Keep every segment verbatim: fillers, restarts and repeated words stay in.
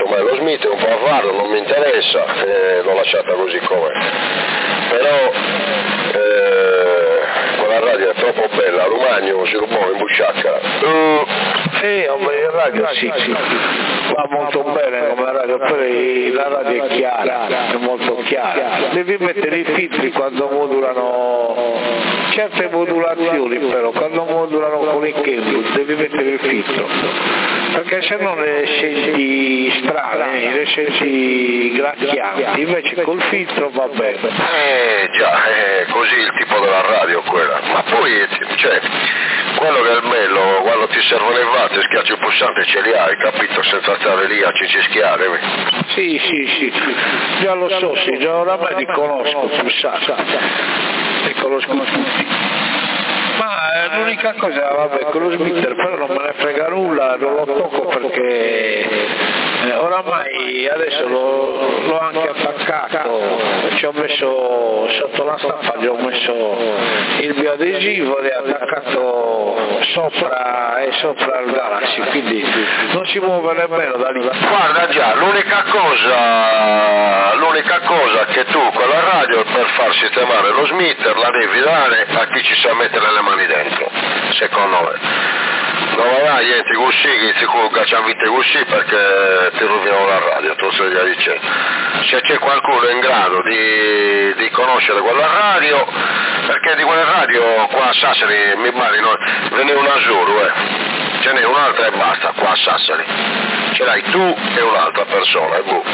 ormai lo Smith è un po' avaro, non mi interessa, eh, l'ho lasciata così com'è. Però eh, quella radio è troppo bella, Romagno si rubò in busciacca. Uh. Sì, il radio sì, sì, va molto bene come radio, poi la radio è chiara, è molto chiara. Devi mettere i filtri quando modulano certe modulazioni, però quando modulano con i cable devi mettere il filtro, perché se no le senti strane, le senti gracchianti, invece col filtro va bene. Eh già, è così il tipo della radio quella, ma poi cioè, quello che è il bello, quando ti servono i vatti schiacci il pulsante e ce li hai, capito, senza stare lì a cicischiare. Sì, sì, sì, già lo so, sì, già oramai li conosco il pulsante, li conosco tutti. Ma eh, l'unica cosa, vabbè, con lo smitter però non me ne frega nulla, non lo tocco perché eh, oramai adesso l'ho, l'ho anche attaccato, ci ho messo sotto la stampa, gli ho messo il bioadesivo e attaccato sopra e sopra il Galaxy, quindi non si muove nemmeno da lì. Guarda già, l'unica cosa, l'unica cosa che tu con la radio per far sistemare lo smitter la devi dare a chi ci sa mettere le mani dentro, secondo me. Non vai niente così, che ti cacciavite così perché ti rovinano la radio, tu sei già dicendo. Se c'è qualcuno in grado di, di conoscere quella radio, perché di quelle radio qua a Sassari mi pare no, ve n'è un Azzurro, eh. Ce n'è un'altra e basta qua a Sassari. Ce l'hai tu e un'altra persona, e boh.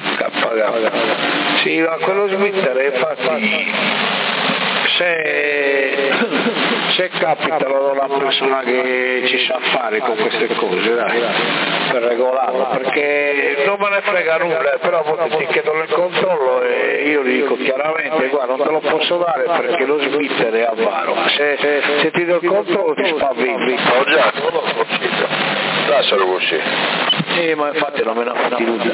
Sì, ma quello smettere, infatti, se, se capitano da una persona che ci sa fare con queste cose, dai, per regolarlo, perché non me ne frega nulla, però a volte ti chiedono il controllo e io gli dico chiaramente, guarda, non te lo posso dare perché lo smettere è avaro, se, se, se ti do il controllo ti spaventi. Ho già, non l'ho capito, lascialo così. Eh, ma infatti non me ne ha fatti nulla,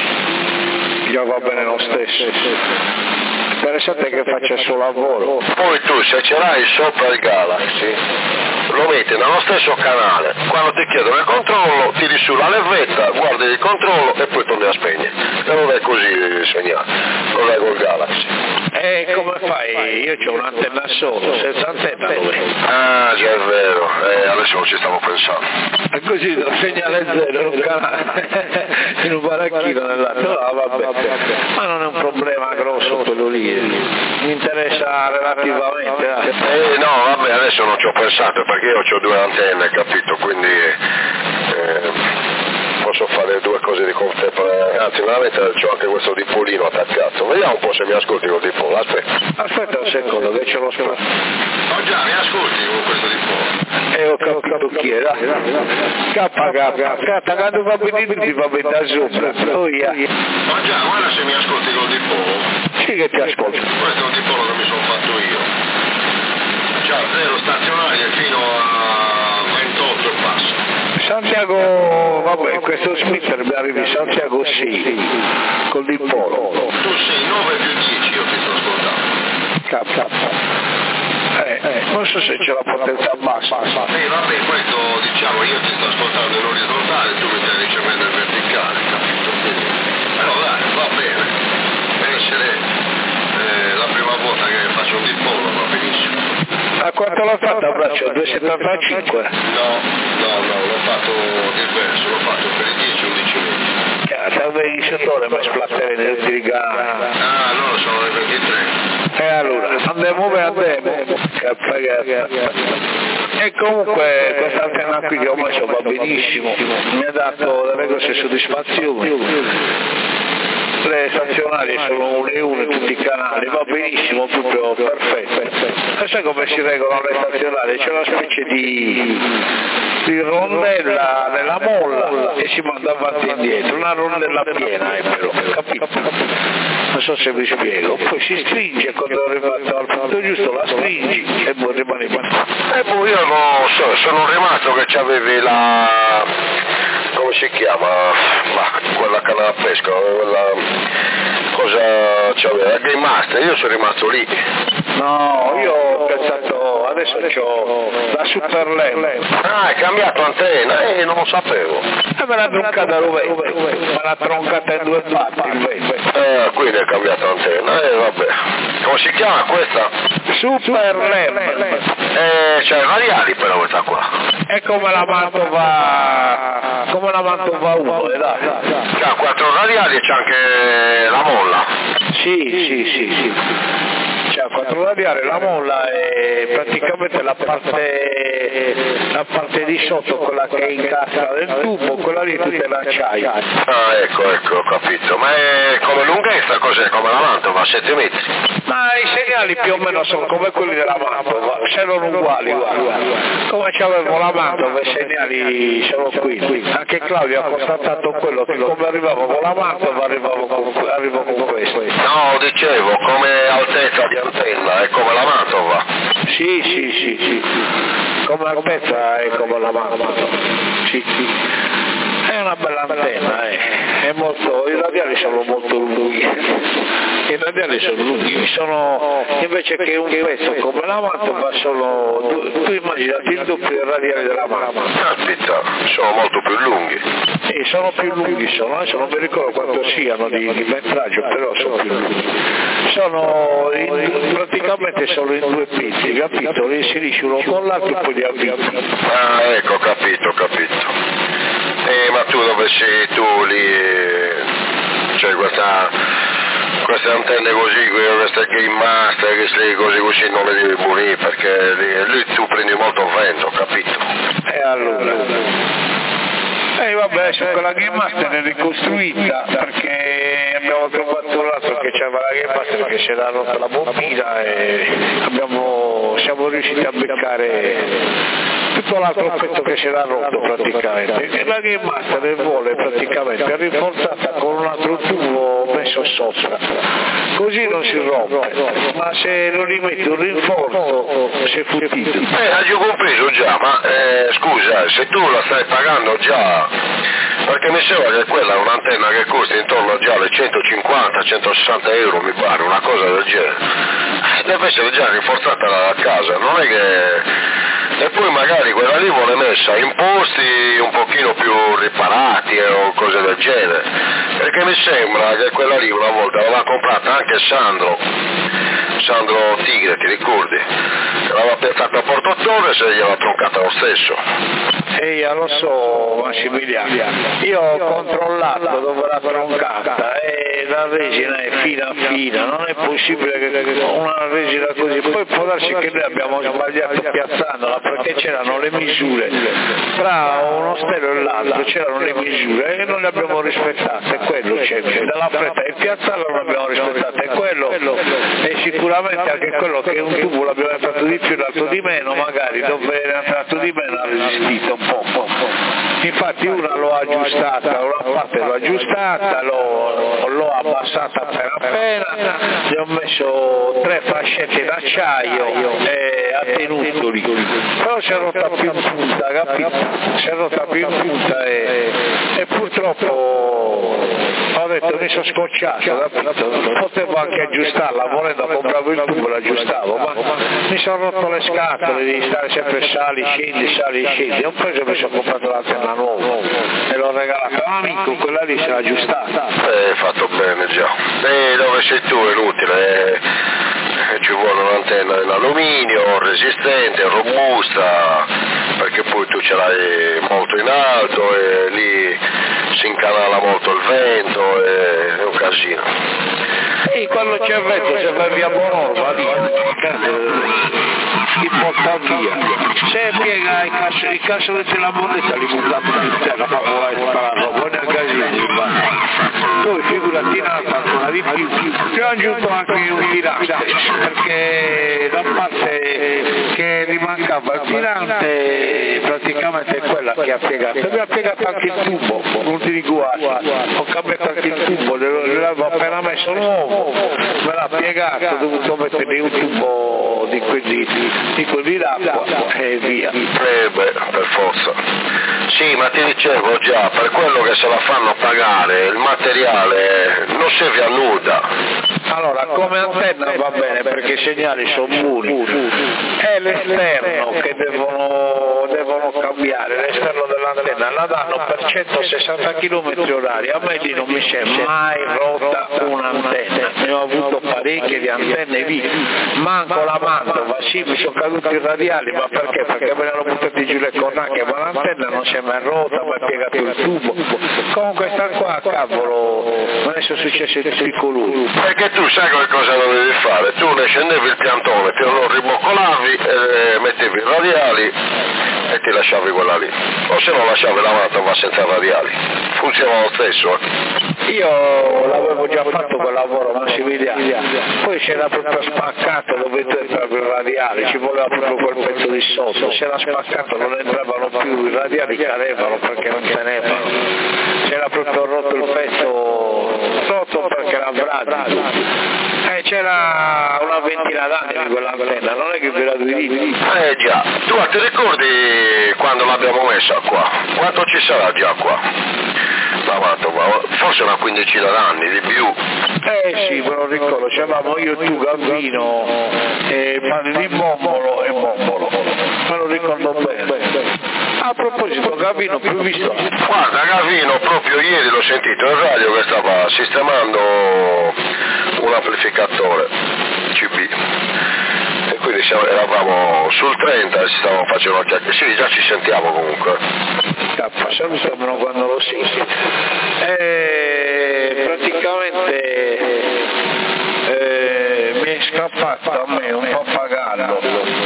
già va bene lo stesso. Interessante che faccia il suo lavoro. Poi tu se ce l'hai sopra il Galaxy lo metti nello stesso canale, quando ti chiedono il controllo tiri su la levetta, guardi il controllo e poi torni a spegnere, e non è così il segnale, non è col Galaxy. E come fai? Io c'ho un'antenna solo, senza antenna dove? Ah già è vero, eh, adesso non ci stavo pensando. E così do segnale zero in un canale, in un baracchino nell'altro, ah, vabbè. Ma non è un problema grosso quello lì, mi interessa relativamente. Eh, eh no vabbè adesso non ci ho pensato perché io ho due antenne, capito, quindi eh, posso fare due cose di contemporanea, anzi veramente c'ho anche questo dipolino attaccato, vediamo un po' se mi ascolti con dipolo, aspetta. Aspetta un secondo che ce l'ho spazio. Oh già, mi ascolti con questo dipolo? Eh ho capito chi era, cappa cappa, cappa, quando va bene ti va bene da sopra, oh yeah. Ma già, guarda se mi ascolti con dipolo. Sì che ti ascolto. Questo è un dipolo che mi sono fatto io. Già, zero stazionario fino a ventotto e passa. Santiago, vabbè, questo smitter mi arrivi Santiago sì, col dipolo. Tu sei nove più dieci, io ti sto ascoltando. K. Eh, eh, non so se c'è la potenza bassa. Sì, vabbè, questo diciamo, io ti sto ascoltando in orizzontale, tu mi stai ricevendo in verticale, capito? Quindi, però dai, va bene. Per essere eh, la prima volta che faccio un dipolo, va benissimo. A quanto l'ho fatto a braccio? due virgola settantacinque? No, no, no, l'ho fatto diverso, l'ho fatto per i dieci undici minuti. Serve il settore per splattere nel tirigano. Ah, no, sono le ventitré. E allora, andiamo bene, andiamo. E comunque questa antenna qui che ho messo va benissimo, mi ha dato delle grosse soddisfazioni. Le stazionarie sono une e une tutti i canali, va benissimo, proprio perfetto. E sai come si regolano le stazionarie? C'è una specie di, di rondella nella molla e si manda avanti e indietro, una rondella piena, eh, però, capito? Non so se vi spiego, poi si stringe quando è arrivato al punto giusto, la stringi e poi rimane in E poi io non so, sono rimasto che c'avevi la, come si chiama, ma quella canna da pesca, quella, cosa c'aveva, la Game Master, io sono rimasto lì. No, io ho pensato, adesso c'ho la Super Lem. Ah, hai cambiato antenna, eh, non lo sapevo. E me l'ha troncata Rovetto, me l'ha troncata in due parti il vento. Eh, quindi è cambiata antenna, e eh, vabbè. Come si chiama questa? Super Lem. Eh, c'è radiali però questa qua. È come la Mantova, come la Mantova uno, eh, dai. C'ha quattro radiali e c'è anche la molla. Sì, sì, sì, sì. C'ha quattro radiali, la molla e praticamente la parte, la parte di sotto, quella che incassa del tubo, quella lì tutta in acciaio. Ah, ecco, ecco, ho capito. Ma è come lunghezza cos'è? Come la Mantova, sette metri? Ma i segnali più o meno sono come quelli della Mantova, sono uguali, guarda. Come c'avevo la Mantova, i segnali sono qui. Anche Claudio ha constatato quello, che come arrivavo con la Mantova arrivavo con, arrivo con questo. No, dicevo, come altezza di antenna, è come la Mantova. Sì, sì, sì, sì. Come altezza è come la Mantova. Sì, sì. È una bella antenna, eh. È molto, i radiali sono molto lunghi. I radiali sono lunghi, sono invece che un pezzo come la Mantova sono, tu, tu immaginati il doppio dei radiali della Mantova. Caspita, sono molto più lunghi. Sì, sono più lunghi, sono, adesso non mi ricordo quanto siano di, di metraggio, però sono più lunghi. Sono in, praticamente sono in due pezzi, capito? Li inserisci uno con l'altro e poi li avvii. Ah, ecco, capito, capito. Eh, ma tu dove sei tu lì? Cioè questa, queste antenne così, queste game master, queste cose così non le devi pulire perché lì, lì tu prendi molto vento, capito? E allora? E eh, vabbè, su quella Game Master è ricostruita perché abbiamo trovato un altro che c'aveva la Game Master che si era rotta la bobina e abbiamo, siamo riusciti a beccare tutto l'altro pezzo che si era rotto praticamente. E la Game Master vuole praticamente è rinforzata con un altro tubo messo sopra, così non si rompe, ma se non gli metti un rinforzo si è fottito. Eh, ho compreso già, ma eh, scusa, se tu la stai pagando già, perché mi sembra che quella è un'antenna che costa intorno già alle centocinquanta centosessanta euro, mi pare, una cosa del genere. Deve essere già rinforzata a casa, non è che... E poi magari quella lì vuole messa in posti un pochino più riparati eh, o cose del genere, perché mi sembra che quella lì una volta l'aveva comprata anche Sandro, Sandro Tigre, ti ricordi? L'aveva piazzata a Porto Torres e gliel'ha troncata lo stesso. E io lo so, Massimiliano, io ho controllato dove l'ha troncata e la resina è fina fina, non è possibile che una resina così, poi può darsi che noi abbiamo sbagliato piazzandola perché c'erano le misure, tra uno stelo e l'altro c'erano le misure e non le abbiamo rispettate, quello c'è, dalla fretta di piazzarla non abbiamo rispettate, e quello è sicuramente anche quello che un tubo l'abbiamo entrato di più, l'altro di meno, magari dove era entrato di meno ha resistito un po', po', po'. Infatti una l'ho aggiustata, una parte l'ho aggiustata, l'ho, l'ho abbassata appena appena, gli ho messo tre fascette d'acciaio e ha tenuto lì, però si è rotta più in punta, capito? Si è rotta più in punta e, e purtroppo ho detto mi sono scocciato, capito? Potevo anche aggiustarla, volendo compravo il tubo e l'aggiustavo, ma mi sono rotto le scatole di stare sempre sali, scendi, sali, scendi, ho preso e mi sono comprato l'antenna nuova e l'ho regalata a un amico, quella lì si è aggiustata. Eh, fatto bene già. E dove sei tu è inutile, eh, ci vuole un'antenna in alluminio, resistente, robusta, perché poi tu ce l'hai molto in alto e lì si incanala molto il vento e è un casino. E quando c'è il vento se vai via Bonorva lì, ti porta via. Se piega il caso, il caso di la moneta li buttano in terra, ma vuoi spararlo, poi nel casino. Poi figurati in alto ancora di più, ci ho aggiunto anche un tirante, perché da parte che rimancava il tirante praticamente è quella che ha piegato. Mi ha piegato anche il tubo, non ti dico altro, ho cambiato anche il tubo, l'avevo appena messo nuovo, me l'ha piegato, ho dovuto mettere un tubo di quelli, di quelli d'acqua e via. Eh beh, per forza. Sì, ma ti dicevo già, per quello che se la fanno pagare, il materiale non serve a nulla. Allora, come antenna va bene perché i segnali sono buoni, è l'esterno che devono, devono cambiare, l'esterno dell'antenna la danno per centosessanta chilometri orari, a me lì non mi si è mai rotta un'antenna, ne ho avuto parecchie di antenne lì, manco la Mantova, sì mi sono caduti i radiali, ma perché? Perché me ne hanno buttati giù le cornacchie, ma l'antenna non si è mai rotta, mi ha piegato il tubo, comunque sta qua, cavolo, me ne sono successe tutti i colori. Perché tu sai che cosa dovevi fare? Tu ne scendevi il piantone, te lo riboccolavi, eh, mettevi i radiali e ti lasciavi quella lì. O se no lasciavi la Mantova senza radiali. Funziona lo stesso. Eh? Io l'avevo già fatto quel lavoro, ma si vedeva. Poi c'era proprio spaccato dove tu entravi il radiale, ci voleva proprio quel pezzo di sotto. Se era spaccato non entravano più, i radiali cadevano perché non tenevano. C'era proprio rotto il pezzo sotto perché era bradico. Eh, c'era una ventina d'anni di quell'antenna, non è che ve la diritti. Eh già, tu ti ricordi quando l'abbiamo messa qua? Quanto ci sarà già qua? La Mantova, forse una quindicina d'anni, di più. Eh sì, me lo ricordo, c'eravamo io, tu, Gambino, e padre di Bombolo e Bombolo, me lo ricordo bene. A proposito, Gavino, più visto? Guarda, Gavino, proprio ieri l'ho sentito in radio che stava sistemando un amplificatore C B. E quindi siamo, eravamo sul trenta e ci stavamo facendo una chiacchierata. Sì, già ci sentiamo comunque. Cappa, salutamelo quando lo senti. E praticamente eh, mi è scappato a me un pappagallo.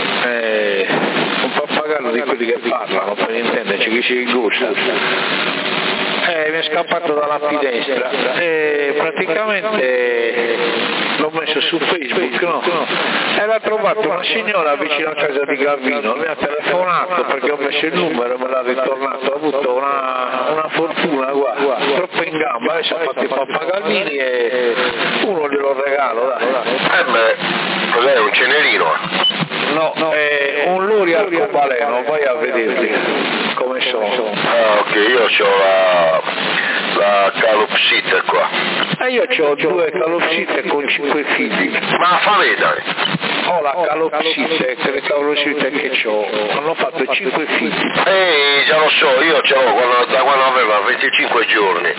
Eh, un pappagallo di quelli che parlano, per intenderci, che si inguscia. Eh, mi è scappato dalla finestra e praticamente l'ho messo su Facebook, no? E l'ha trovato una signora vicino a casa di Gavino, mi ha telefonato perché ho messo il numero e me l'ha ritornato, ho avuto una, una fortuna, guarda, troppo in gamba, adesso ha fatto i pappagallini e uno glielo regalo, dai. Eh beh, cos'è, un cenerino? No, no, è un lori arcobaleno, vai a vederli come sono. Ah, ok, io ho la, la calopsite qua. E io ho due calopsite con cinque figli. Ma fa vedere. Ho la calopsite, che le calopsite che ho, hanno fatto cinque figli. Ehi, già lo so, io ce l'ho quando, da quando aveva venticinque giorni.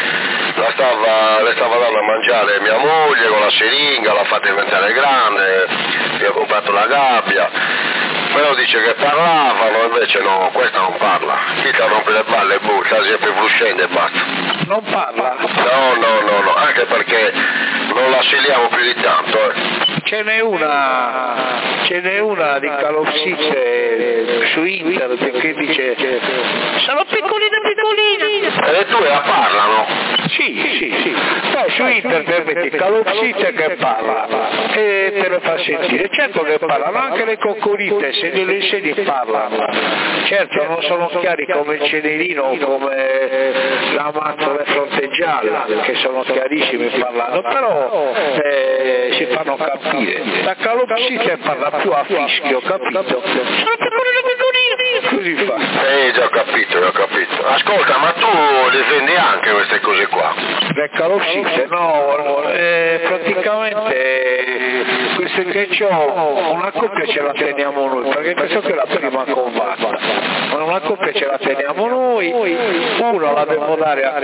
La stava, le stava dando a mangiare mia moglie con la siringa, l'ha fatta diventare grande, gli ho comprato la gabbia, però dice che parlavano, invece no, questa non parla, chi ti rompe le balle, boh, sta sempre fruscendo e basta. Non parla? No, no, no, no, anche perché non la scegliamo più di tanto, eh. Ce n'è una, ce n'è una di calopsite su internet che dice sono piccoline piccoline. E tu la parlano? Sì, sì, sì. Poi su internet metti calopsite che parla e te lo fa sentire. Certo che parlano, anche le coccolite, se glielo insegni parlano. Certo non sono chiari come il cenerino o come la mazzola fronteggialla, che sono chiarissimi parlando, però eh, si fanno capire. La calopsite parla più a fischio, capito? Sono piccoline piccoline, così fa. Eh, già ho capito, già ho capito. Ascolta, ma tu le vendi anche queste cose qua? Le calopsite? No, eh, praticamente queste che ho, una coppia ce la teniamo noi, perché penso che è la prima combatta. Una coppia ce la teniamo noi, uno la devo dare a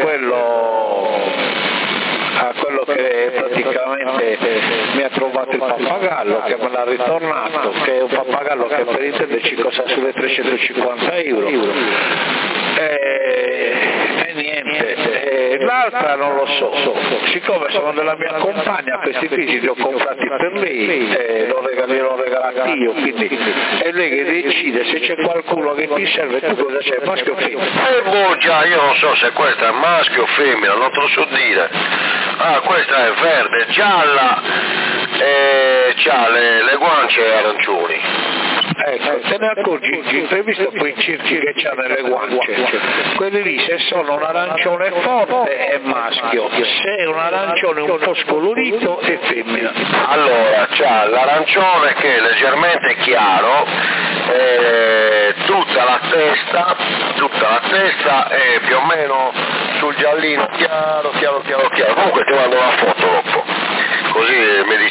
quello a quello che praticamente mi ha trovato il pappagallo, che me l'ha ritornato, che è un pappagallo che per intenderci costa sulle trecentocinquanta euro. E, e niente, e l'altra non lo so, so, siccome sono della mia compagna, questi figli li ho comprati per lei, e l'ho regalato, regalato io, quindi è lei che decide se c'è qualcuno che ti serve, tu cosa c'è, maschio o femmina? Eh boh, già, io non so se questa è maschio o femmina, non te lo so dire. Ah, questa è verde, gialla e c'ha le, le guance arancioni. Ecco, te ne accorgi, hai visto quei circhi che c'ha nelle guance? Quelli lì, se sono un arancione forte è maschio, se è un arancione un po' scolorito è femmina. Allora, c'ha l'arancione che è leggermente chiaro, eh, tutta la testa, tutta la testa è più o meno sul giallino chiaro, chiaro, chiaro, chiaro. Comunque ti mando una foto dopo, così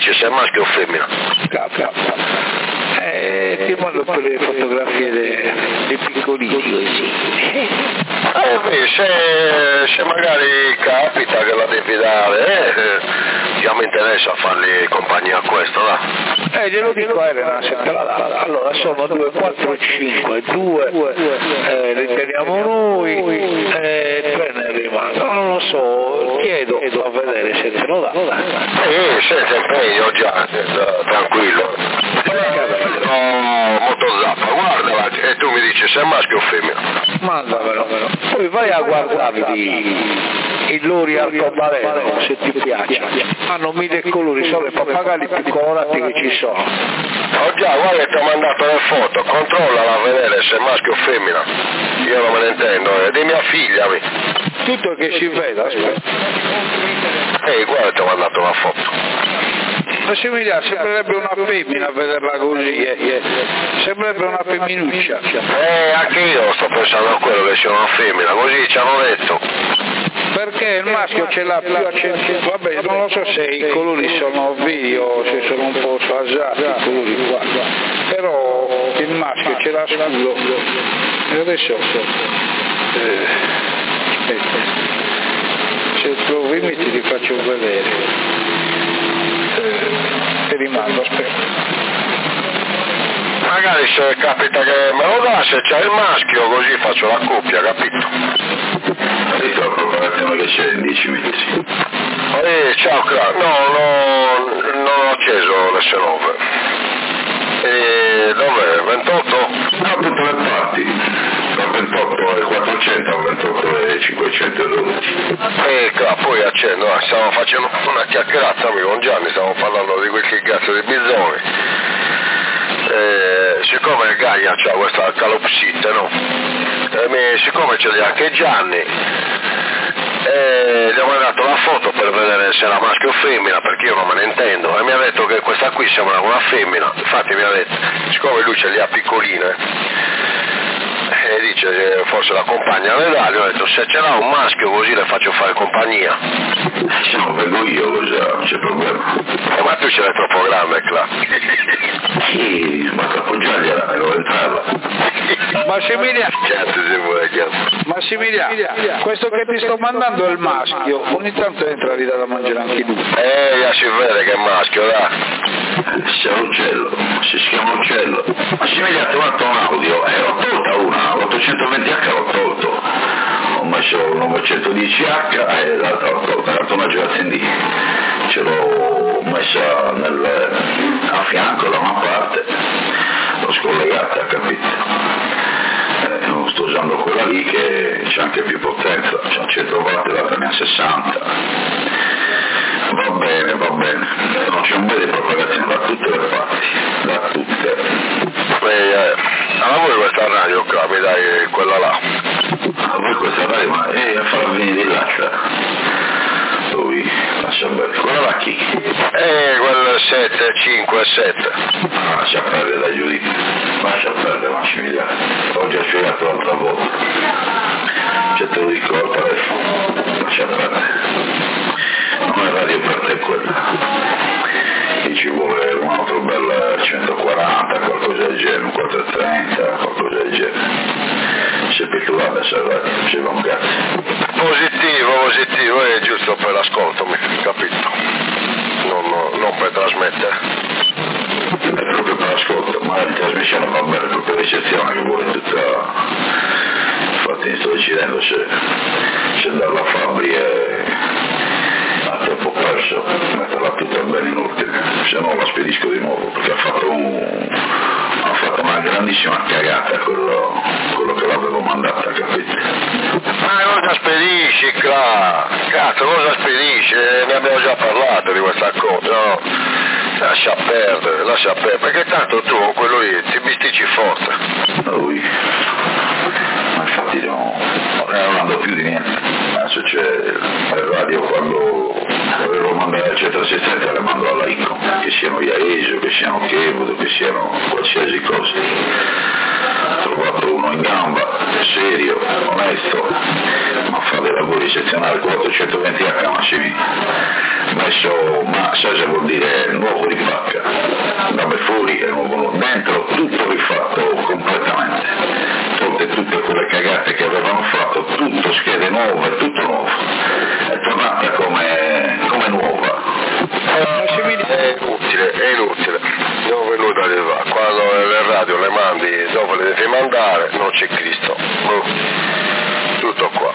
dice se è maschio o femmina. Capita. Eh, ti mando per le fotografie dei, dei piccolini così. Eh, beh, se, se magari capita che la devi dare, eh, già mi interessa fargli compagnia a questo, là. Eh, glielo dico a Elena se te la dà. Allora sono due, quattro, cinque, due, eh, li teniamo noi, eh, tre ne rimangono, non lo so, chiedo a vedere se te lo dà. Sì, senza impegno già, tranquillo. No, motozappa, guardala e tu mi dici se è maschio o femmina. Mandamelo, poi vai a guardarvi i lori arcobaleno se ti piace, hanno mille colori, sono i pappagalli più colorati che ci sono. Oh già, guarda che ti ho mandato le foto, controllala a vedere se è maschio o femmina, io non me ne intendo, è di mia figlia. Mi. Tutto che si veda, aspetta. Ehi, guarda ti ho mandato una foto. Massimiliano, sembrerebbe una femmina a vederla così, eh, eh. Sembrerebbe una femminuccia. Eh, anche io sto pensando a quello che sia una femmina, così ci hanno detto. Perché il maschio ce l'ha più accentuato, vabbè, non lo so se i colori sono vivi o se sono un po' sfasati i colori qua, però il maschio ce l'ha scuro. E adesso, eh, aspetta, se trovi mi ti li faccio vedere. Ti rimando, aspetta. Magari se capita che me lo dà, se c'è il maschio, così faccio la coppia, capito? Sì, proprio che c'è in dieci minuti. Eh, ciao, Cra. No, no, non ho acceso l'esse nove. E dov'è? ventotto? No, tutte le parti. Da ventotto e quattrocento a ventotto e cinquecentododici. E Cra, poi accendo, ah, stiamo facendo una chiacchierata amico, con Gianni, stiamo parlando di quel che cazzo di bisogni. Eh, siccome Gaia c'ha questa calopsite, no? Eh, mi, siccome ce l'ha anche Gianni, eh, gli ho mandato la foto per vedere se era maschio o femmina, perché io non me ne intendo, e mi ha detto che questa qui sembra una femmina, infatti mi ha detto, siccome lui ce li ha piccoline, e dice che forse la compagna le dà, gli ho detto se ce l'ha un maschio così le faccio fare compagnia. Se non vengo io cosa, non c'è problema. Eh, ma tu ce l'hai troppo grande, Cla. Sì, ma troppo già devo entrarla. Massimiliano, Cazzo si vuole, cazzo. Massimiliano, questo che ti sto mandando è il maschio, ogni tanto entra lì da mangiare anche lui. Eh, già si vede che è maschio, dai. C'è un uccello, si chiama uccello. Ma si mi ha trovato un audio, eh, ho tolta una, l'ottocentoventi acca l'ho tolto. Ho messo un novecentodieci acca e l'altra l'ho tolta, l'altra una girazione D. Ce l'ho messa nel, a fianco da una parte, l'ho scollegata, capito? Eh, non sto usando quella lì che c'è anche più potenza, c'è un cento watt, l'altra ne ha sessanta. Va bene, va bene, non c'è un bel di propagazione da tutte le parti, da tutte. Eh, eh, a voi questa radio qua, mi dai quella là. A voi questa radio, ma eh, a farla venire di lascia. Lui, lascia bene. Quella là chi? Eh, quel sette, cinque, sette. Ah, lascia perdere da giudizio. Lascia perdere, Massimiliano. Ho già spiegato l'altra volta. Cioè te lo dico al telefono. Lascia perdere. Non è radio per te quella. E ci vuole un altro bel centoquaranta, qualcosa del genere, un quattrocentotrenta, qualcosa del genere. Se pitturata serve, c'è un cazzo. Positivo, positivo, è giusto per l'ascolto, mi capito? Non, non, non per trasmettere. È proprio per l'ascolto, ma la trasmissione va bene, proprio l'eccezione che vuole tutta. Infatti mi sto decidendo se, se andare alla Fabri e a tempo perso, metterla tutta bene in ordine, se no la spedisco di nuovo, perché ha fatto un... ha fatto una grandissima cagata quello, quello che l'avevo mandata, capito? Ma cosa spedisci, Cla? Cazzo, cosa spedisci? Ne abbiamo già parlato di questa cosa, no? Lascia perdere, lascia perdere, perché tanto tu con quello lì ti bisticci forte. Lui, ma infatti no, non ando più di niente. Adesso c'è il radio, quando avevo mandato al centroassistenza le mando alla Icon, che siano Iaesio, che siano Kevodo, che siano qualsiasi cosa. Ho trovato uno in gamba, serio, onesto, ma fa dei lavori eccezionali, con ottocentoventi acca Massimi, messo, ma Sagia vuol dire nuovo di pacca, robe fuori e nuovo dentro, tutto rifatto completamente, tutte, tutte quelle cagate che avevano fatto, tutto schede nuove, tutto nuovo, è tornata come, come nuova. È inutile, è inutile, non venuto a arrivare, quando le radio le mandi dove le devi mandare non c'è Cristo, tutto qua.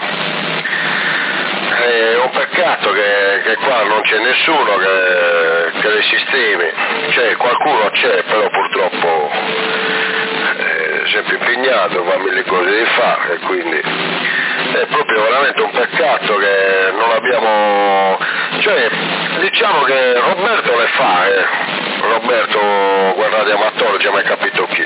È un peccato che, che qua non c'è nessuno che, che le sistemi, c'è, qualcuno c'è, però purtroppo è sempre impegnato, fa mille cose di fare e quindi è proprio veramente un peccato che non abbiamo, cioè diciamo che Roberto le fa, eh. Roberto guardate amatore, già mai capito chi.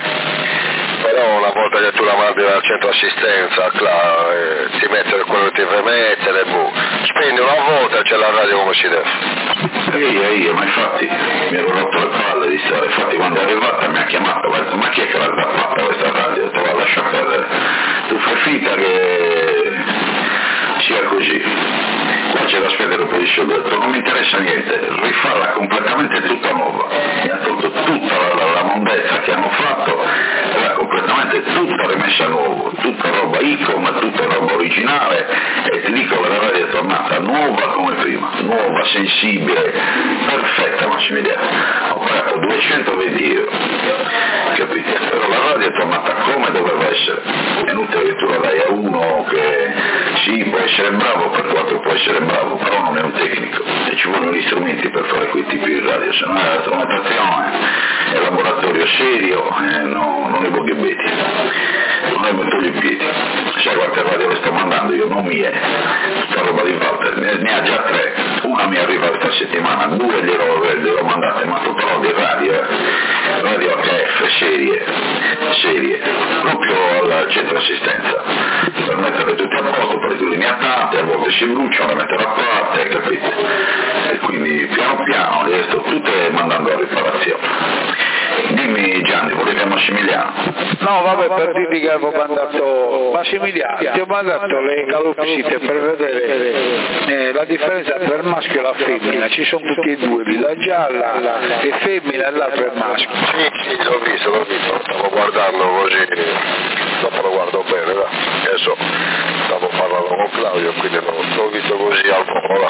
Però una volta che tu la mandi dal centro assistenza, là, eh, ti mettere quello che ti deve mettere, boh. Spendi una volta e c'è la radio come si deve. Io, io, ma infatti mi ero rotto le palle di stare, infatti quando è arrivata mi ha chiamato, mi ha detto ma chi è che l'ha fatta questa radio? Ho detto va lascia perdere, tu fai finta che sia così. Qua c'è la Federal Police, ho detto non mi interessa niente, rifarla completamente tutta nuova, mi ha tolto tutta la, la, la mondezza che hanno fatto, era completamente tutta rimessa a nuovo, tutta roba Icom, tutta roba originale e ti dico che la radio è tornata nuova come prima, nuova, sensibile, perfetta Massimiliano, ho pagato duecentoventi euro, capite? Però la radio è tornata come doveva essere, è inutile che tu la dai a uno che sì, può essere bravo per quanto può essere bravo, però non è un tecnico e ci vogliono gli strumenti per fare quei tipi di radio, se no è la strumentazione, è un laboratorio serio, eh, no, non è boghebetti, non è mettere i piedi. Sai quante radio le sto mandando? Io non mi è, tutta roba di Walter, ne, ne ha già tre, una mi arriva questa settimana, due glielo, glielo mandate, ma tutta roba di radio, eh. Radio H F, serie, serie, proprio al centro assistenza, per mettere tutti a posto, per le lineatate, a volte si bruciano, le mettere a parte, capite? E quindi piano piano le sto tutte mandando a riparazione. Dimmi Gianni, volevi Massimiliano? No, vabbè, per dirti che avevo mandato Massimiliano, ti ho mandato le calopsite per vedere eh, la differenza tra il maschio e la femmina, ci sono tutti e due, la gialla è femmina e l'altro è maschio. Sì, sì, l'ho visto, l'ho visto, stavo guardando così, dopo lo guardo bene, va. Adesso stavo parlando con Claudio, quindi l'ho visto così al volo.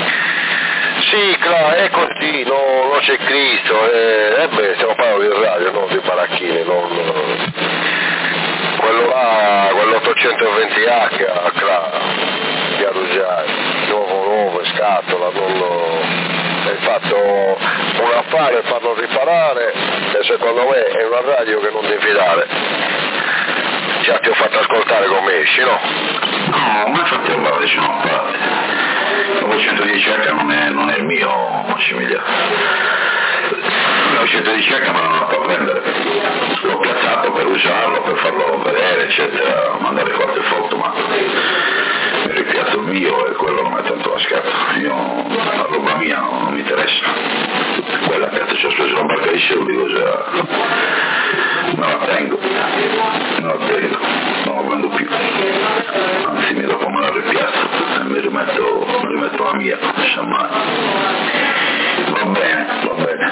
Sì, Claudio, è così, no, non c'è Cristo, e eh, beh, stiamo parlando di radio, non di baracchini, non, quello là, quell'ottocentoventi H, Claudio, di Arugiai, nuovo, nuovo, in scatola, non lo... hai fatto un affare per farlo riparare e secondo me è una radio che non devi dare. Già ti ho fatto ascoltare come esci, no? No, ma infatti ho parlato di no, il novecentodieci H non è, non è il mio Massimiliano. Il novecentodieci H me l'hanno andato a prendere, l'ho piazzato per usarlo, per farlo vedere, eccetera, mandare qualche foto, ma mi ripiazzo il mio e quello non è tanto la scatola, io la roba mia non, non mi interessa, quella cazzo ci ho speso una barca di soldi, cosa me la tengo, me la tengo, non la vendo più, anzi mi dopo me la ripiazzo e mi rimetto, mi rimetto la mia, non sa mai. Va bene, va bene.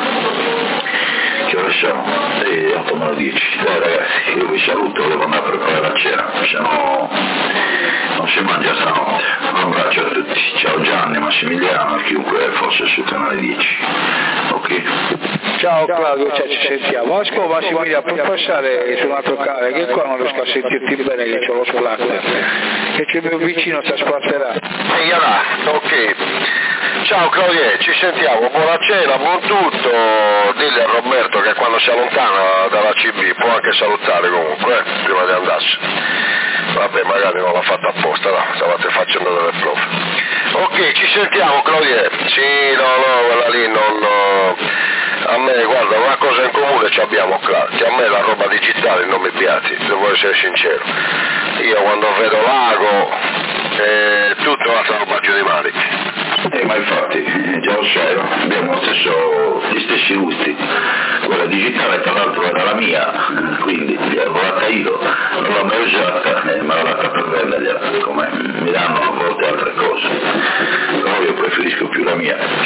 Che ora siamo? Sì, otto meno dieci. Dai ragazzi, io vi saluto, devo andare a preparare la cena, se no non si mangia stanotte. Un abbraccio a tutti. Ciao Gianni, Massimiliano, a chiunque fosse sul canale dieci. Ok? Ciao Claudio, cioè, ci sentiamo. Ascolta Massimiliano, puoi passare su un altro canale, che qua non riesco a sentirti bene, che c'ho lo splatter. Che c'è il mio vicino ti splatterà. E io là, ok. Ciao Claudio, ci sentiamo, buona cena, buon tutto, dilli a Roberto che quando si allontana dalla C B può anche salutare comunque, eh, prima di andarsi. Vabbè, magari non l'ha fatta apposta, no, stavate facendo delle prove. Ok, ci sentiamo Claudio, sì, no, no, quella lì non... No. A me, guarda, una cosa in comune ci abbiamo, che a me la roba digitale non mi piace, devo essere sincero. Io quando vedo l'ago, è tutta un'altra roba giù di mani. Eh, ma infatti, già lo sai, abbiamo lo stesso, gli stessi gusti. Quella digitale tra l'altro era la mia, quindi l'ho data io, non l'ho mai usata, eh, ma l'ho data per vendergliela, come mi danno a volte altre cose. Però io preferisco più la mia, che è analogica.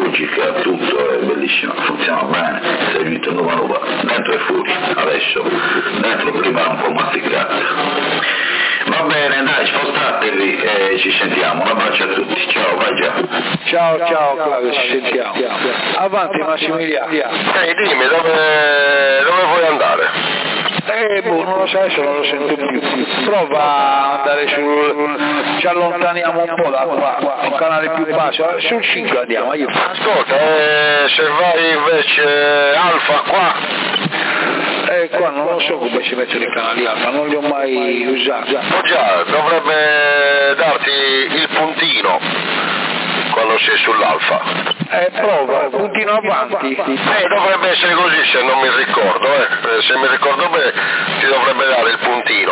logica, tutto è bellissimo, funziona bene, servito nuova nuova, dentro e fuori, adesso, dentro prima era un po' masticata. Va bene, dai, spostatevi e ci sentiamo, un abbraccio a tutti, ciao, vai già. Ciao, ciao Claudio, ci sentiamo. Avanti Massimiliano. Ehi, dimmi, dove, dove vuoi andare? Eh, boh, non lo sai, adesso non lo sento più. Prova a andare sul... ci allontaniamo un po' da qua, un canale più basso, sul cinque andiamo, io. Ascolta, eh, se vai invece Alfa qua... Eh, qua non lo so come si mettono i canali alfa, non li ho mai usati. Oh già, dovrebbe darti il puntino quando sei sull'Alfa. Eh, prova, puntino avanti. Eh, dovrebbe essere così se non mi ricordo, eh. Se mi ricordo bene ti dovrebbe dare il puntino.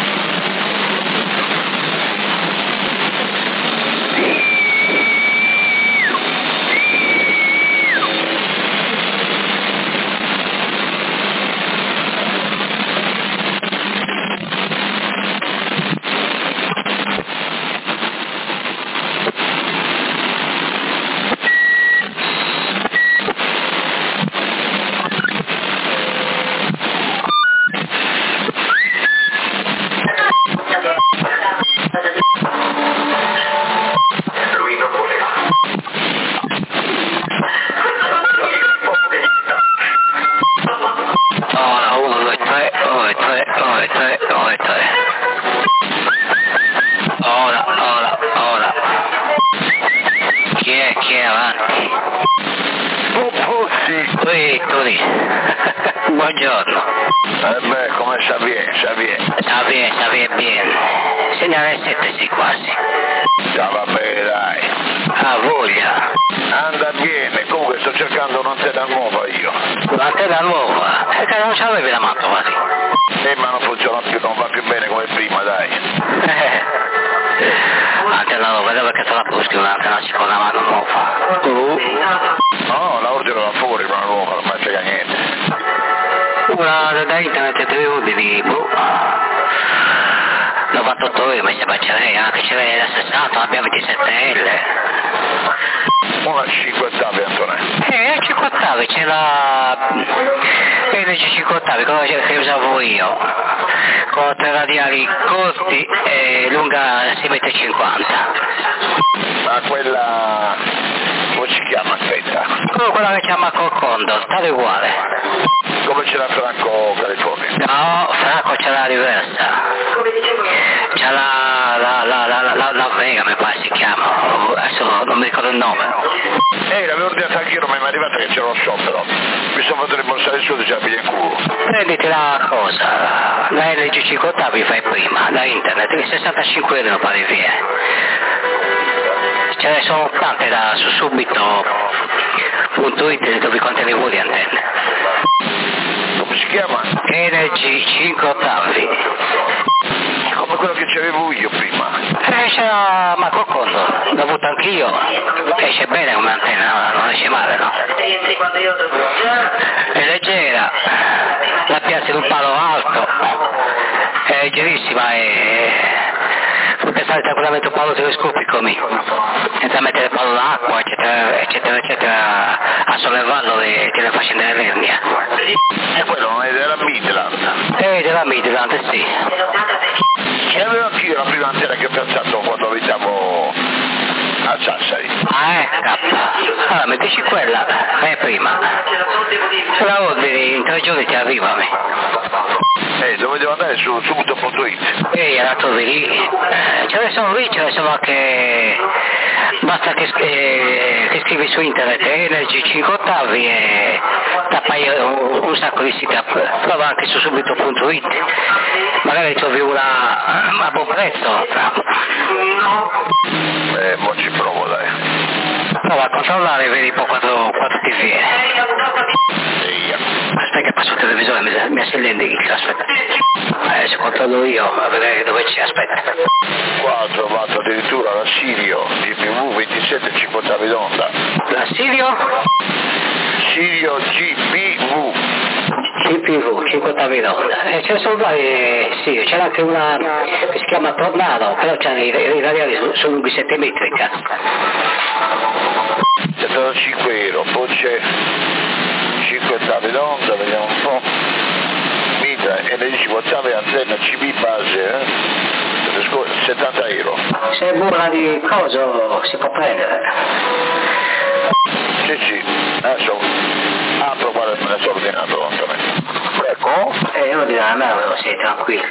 Buongiorno. Eh beh, come sta bien, sta bien. Sta bien, sta bien, bien. Segnale sette sì quasi. Già va bene, dai. Ah, voglia. Anda bene, comunque sto cercando un'antenna nuova io. L'antenna nuova? Perché non c'avevi la mappa quasi? Eh, ma non funziona più, non va più bene come prima, dai. Eh. Antenna nuova, dove che te la buschi un'antenna seconda mano nuova? Uh. No, la ordino da fuori, una nuova, non mi frega niente. Una da internet tu devi, boh, novantotto euro, mi sembra ce l'hai, anche ce l'hai da sessanta, abbiamo ventisette L. Una cinquanta Antonello. Eh, cinquanta c'è la Energy cinquanta, quella che usavo io, con tre radiali corti e lunga sei virgola cinquanta. Ma quella... come si chiama, aspetta? Come quella che chiama Condor, tale uguale. Come c'è la Franco California? No, Franco c'è la diversa. C'è la, la, la, la, la, la Vega, mi pare si chiama, adesso non mi ricordo il nome. Eh, l'avevo ordinata anch'io, non mi è arrivata che c'era lo sciopero. Mi sono fatto rimborsare su e già mi in culo. Prenditi la cosa, la L G cinquanta vi fai prima, da internet, che sessantacinque euro pare via. Ce ne sono tante da su subito punto it dove quante ne vuoi antenne. Come si chiama? Energy cinque ottavi. Come quello che c'avevo io prima. Eh, c'è la Marco Condor, l'ho avuto anch'io. Esce bene come antenna, non esce male, no? È leggera, la piazza in un palo alto, è leggerissima e... potete stare tranquillamente un palo telescopico mi, senza mettere il palo d'acqua, eccetera, eccetera, eccetera, a sollevarlo e ti ne fa scendere l'ernia. E quello non è della Midland? Eh, della Midland, sì. Ce l'avevo anch'io la prima antena che ho piazzato quando abitavo a Sassari. Ah, eh, cappa. Allora, mi dici quella, è prima. Se la ordini in tre giorni ti arriva a me. Eh, dove devo andare? Su subito punto it. E la trovi lì. Eh, ce ne sono lì, ce ne sono anche... basta che, eh, che scrivi su internet Energy cinque ottavi e t'appaia un, un sacco di siti. Prova anche su subito punto it. Magari trovi una a buon prezzo. Eh, mo ci provo, dai. Prova a controllare e vedi un po' quanto, quanto ti viene. Eia. Aspetta che passo il televisore, mi, mi accende il aspetta. Adesso controllo io, a vedere dove c'è, aspetta. Qua ho trovato addirittura la Sirio G P V ventisette cinquanta d'onda. La Sirio? Sirio G P V. G P V, cinquanta d'onda. Eh, ce ne sono varie, sì, c'era anche una che si chiama Tornado, però c'hanno i, i radiali sono lunghi sette metri, cazzo. Se te lo sono cinque euro, poi c'è cinque ottavi d'onda, vediamo un po', mitra e le cinquanta ottavi antenna C B base, eh? settanta euro. Se è buona di coso si può prendere. Sì, sì, adesso apro quale me ne sono ordinato. Ecco? E io dirò a me, sì, tranquillo.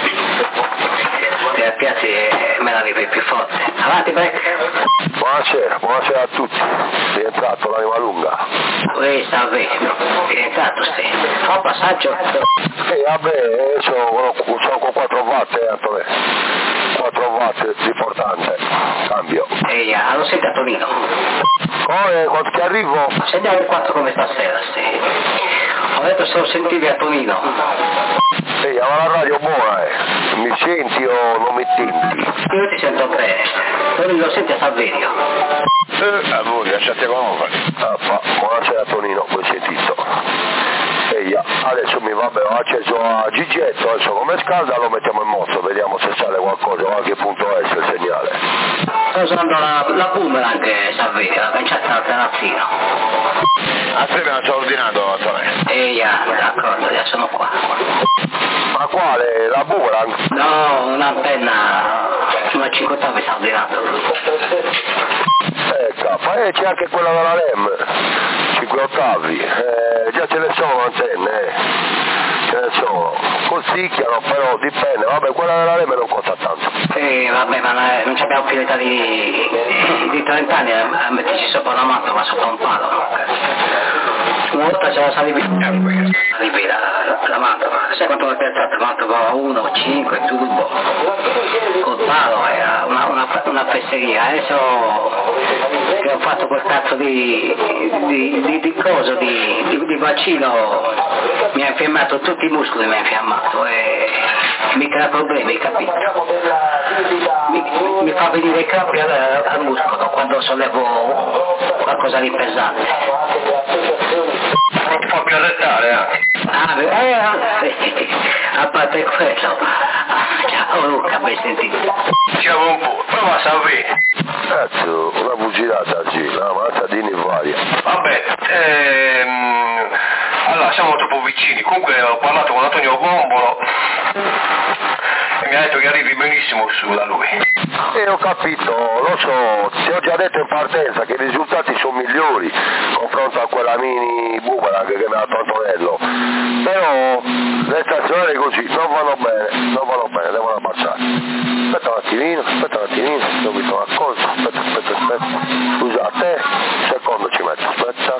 Per piazzi me la arrivi più forte. Avanti, Beck. Buonasera, buonasera a tutti. Rientrato l'anima lunga. Qui sta bene, rientrato sì. Fa passaggio. Sì, vabbè, sono, sono con quattro watt, eh, Antonio. quattro watt di portante. Cambio. Ehi, lo senti a Tonino? Come, quando ti arrivo? Sentiamo il quattro come stasera, sì. Ho detto se lo sentivi a Tonino. Ehi, ma la radio buona, eh. Mi senti o non mi senti? Io ti sento bene. Tonino lo senti a Salverio. Eh, a voi, lasciate conoscere. Ah, fa, buonasera Tonino, voi sentito. Ehi, adesso mi va bene, ho acceso a Gigetto, adesso come scalda lo mettiamo in moto, vediamo se sale qualcosa, a che punto è il segnale. Sto usando la, la boomerang Salverio, la cancetta al terrazzino. Aspetta, me la sto ordinando, Antonio. Ehi, d'accordo, adesso sono qua. Ma quale? La boomerang? No, un'antenna, una cinque ottavi sta ordinando. Eh, cazzo, eh, c'è anche quella della L E M, cinque ottavi, eh, già ce ne sono antenne, eh. Ce ne sono, costicchiano, però dipende, vabbè, quella della L E M non costa tanto. Sì, vabbè, ma non abbiamo più l'età di, di trenta anni a metterci sopra una matto, ma sopra un palo. Una volta ce la salivi, salivi la, la Mantova, sai quanto l'ho pensato? Mantova uno, cinque, tubo, col palo, era una, una, una fesseria. Adesso che ho fatto quel cazzo di, di, di, di coso, di, di, di vaccino, mi ha infiammato tutti i muscoli, mi ha infiammato e mi crea problemi, capito? Mi, mi fa venire i capi al, al muscolo quando sollevo qualcosa di pesante. Non ti fa più arrestare anche. Ah, eh, a parte quello. Ciao Luca, ben sentito. Ciao un po', prova a sapere. Cazzo, una buggirata sì, una mazza di varia. Vabbè, ehm, allora siamo troppo vicini, comunque ho parlato con Antonio Bombolo e mi ha detto che arrivi benissimo su da lui. E ho capito, lo so, ti ho già detto in partenza che i risultati sono migliori confronto a quella mini boomerang che mi ha dato Antonello, però le stazionari così non vanno bene, non vanno bene, devono abbassare. Aspetta un attimino, aspetta un attimino, subito una cosa, aspetta, aspetta, aspetta, scusate, un secondo ci metto, aspetta.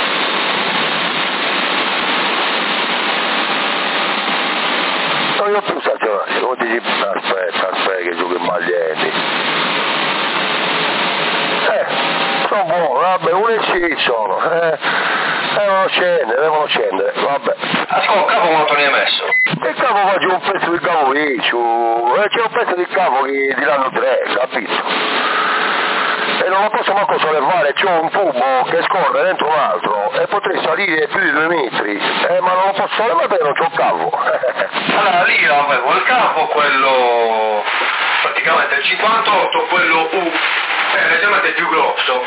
Non io più stazionari, come ti dici, aspetta, aspetta che gioco in maglienti. Eh, sono buono, vabbè, uno e sei sono, eh, devono scendere, devono scendere, vabbè. Ascolta, capo quanto ne hai messo? Il capo faccio un pezzo di cavo vicino, e c'è un pezzo di cavo che diranno tre, capito? E non lo posso manco sollevare, c'ho un tubo che scorre dentro un altro e potrei salire più di due metri, eh, ma non lo posso sollevare perché non c'ho il cavo. Allora lì avevo il capo, quello praticamente il cinquantotto, quello U, è leggermente più grosso.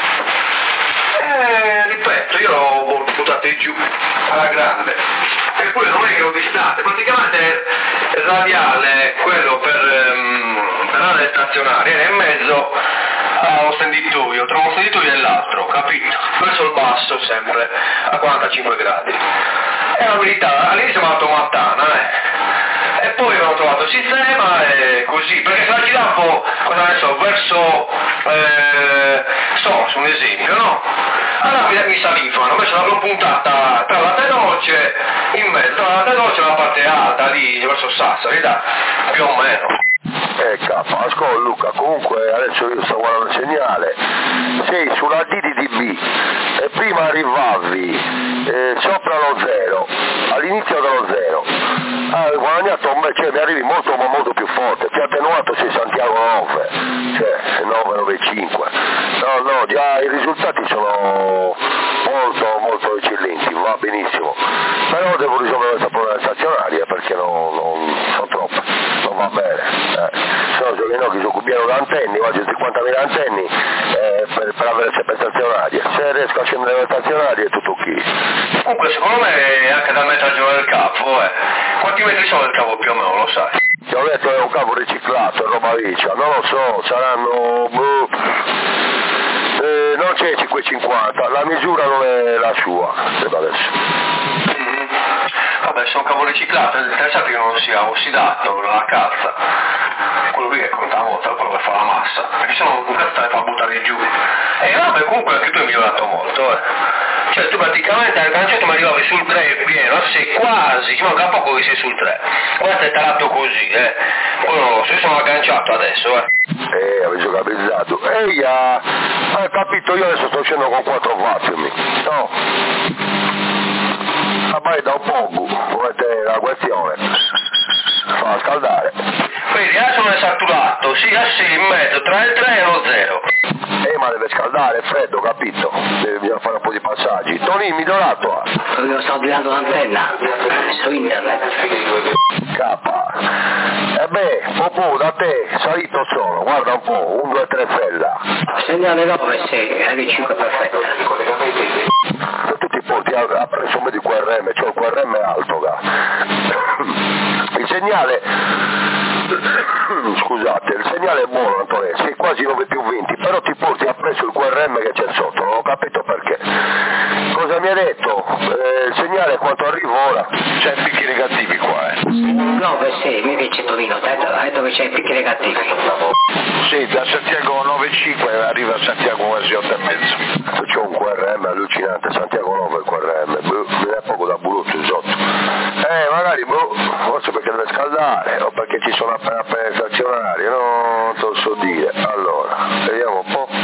E ripeto, io l'ho buttato giù alla grande. E poi non è che ho distante, praticamente il radiale, quello per, um, per l'area stazionaria, era in mezzo allo stenditoio, tra uno stenditoio e l'altro, capito? Verso il basso sempre, a quarantacinque gradi. E la verità, all'inizio mi ha dato mattana, eh. E poi ho trovato il sistema e così, perché se la giravo, cosa ne so, verso, eh, so, su un esempio, no? Allora mi, mi salivano, invece l'avevo puntata tra la tenoce, in mezzo, tra la tenoce e la parte alta, lì, verso Sassari, da, più o meno. Eh capo, ascolta Luca, comunque adesso io sto guardando il segnale, sei sulla D D D B e prima arrivavi eh, sopra lo zero, all'inizio dello zero, ah, hai guadagnato un me, cioè mi arrivi molto ma molto più forte, ti ha attenuato sei Santiago nove, cioè nove nove cinque, no no, già i risultati sono molto molto eccellenti, va benissimo, però devo risolvere questa problema stazionaria perché non, non sono troppe, non va bene, eh. Se no se no che sono pieno di antenni, oggi cinquantamila antenni eh, per, per avere sempre stazionarie, se riesco a scendere le stazionarie è tutto ok. Comunque secondo me anche dal metraggio del cavo, eh. Quanti metri sono del cavo più o meno, lo sai? Ti ho detto è un cavo riciclato, è roba riccia, non lo so, saranno... Boh, eh, non c'è cinquecentocinquanta, la misura non è la sua, per adesso. Mm-hmm. Vabbè, se è un cavo riciclato, è interessante che non sia ossidato, la calza. Quello lì che conta molto, quello che fa la massa, perché se no un cazzo ne fa buttare giù. E vabbè, comunque anche tu hai migliorato molto, eh. Cioè tu praticamente al gancetto mi arrivavi sul tre pieno, sei quasi, ci manca poco che sei sul tre. Questo è tarato così, eh. Poi non lo so, io sono agganciato adesso, eh. Eh, avevo capizzato. Ehi, ah, hai capito, io adesso sto scendendo con quattro vacuumi, no? Ormai da un po', questa è la questione. Fa scaldare. Quindi adesso non è saturato, sia sì in mezzo, tra il tre e lo zero. Eh, ma deve scaldare, è freddo, capito? Deve, bisogna fare un po' di passaggi. Tony, mi do l'atto. Io sto girando l'antenna su internet. K. E beh, Popò, da te, salito sono, guarda un po', un, due, tre, fella. Segnale nove sei, R cinque perfetta. Se tu ti porti a, a presso un di Q R M, cioè il Q R M è alto, ga. Il segnale, scusate, il segnale è buono, Antonio, sei quasi nove più venti, però ti porti appresso il Q R M che c'è sotto, non ho capito perché. Cosa mi hai detto? Eh, il segnale quanto arrivo ora? C'è picchi negativi qua, eh. nove sei, mi dice Tonino, hai detto che c'è picchi negativi. Sì, da Santiago nove cinque arriva a Santiago quasi otto e mezzo. C'è un Q R M allucinante, Santiago nove il Q R M, boh, mi è poco da burrotto sotto. Eh, magari, boh, forse perché deve scaldare, o perché ci sono appena appena stazionari, non te lo so dire. Allora, vediamo un po'.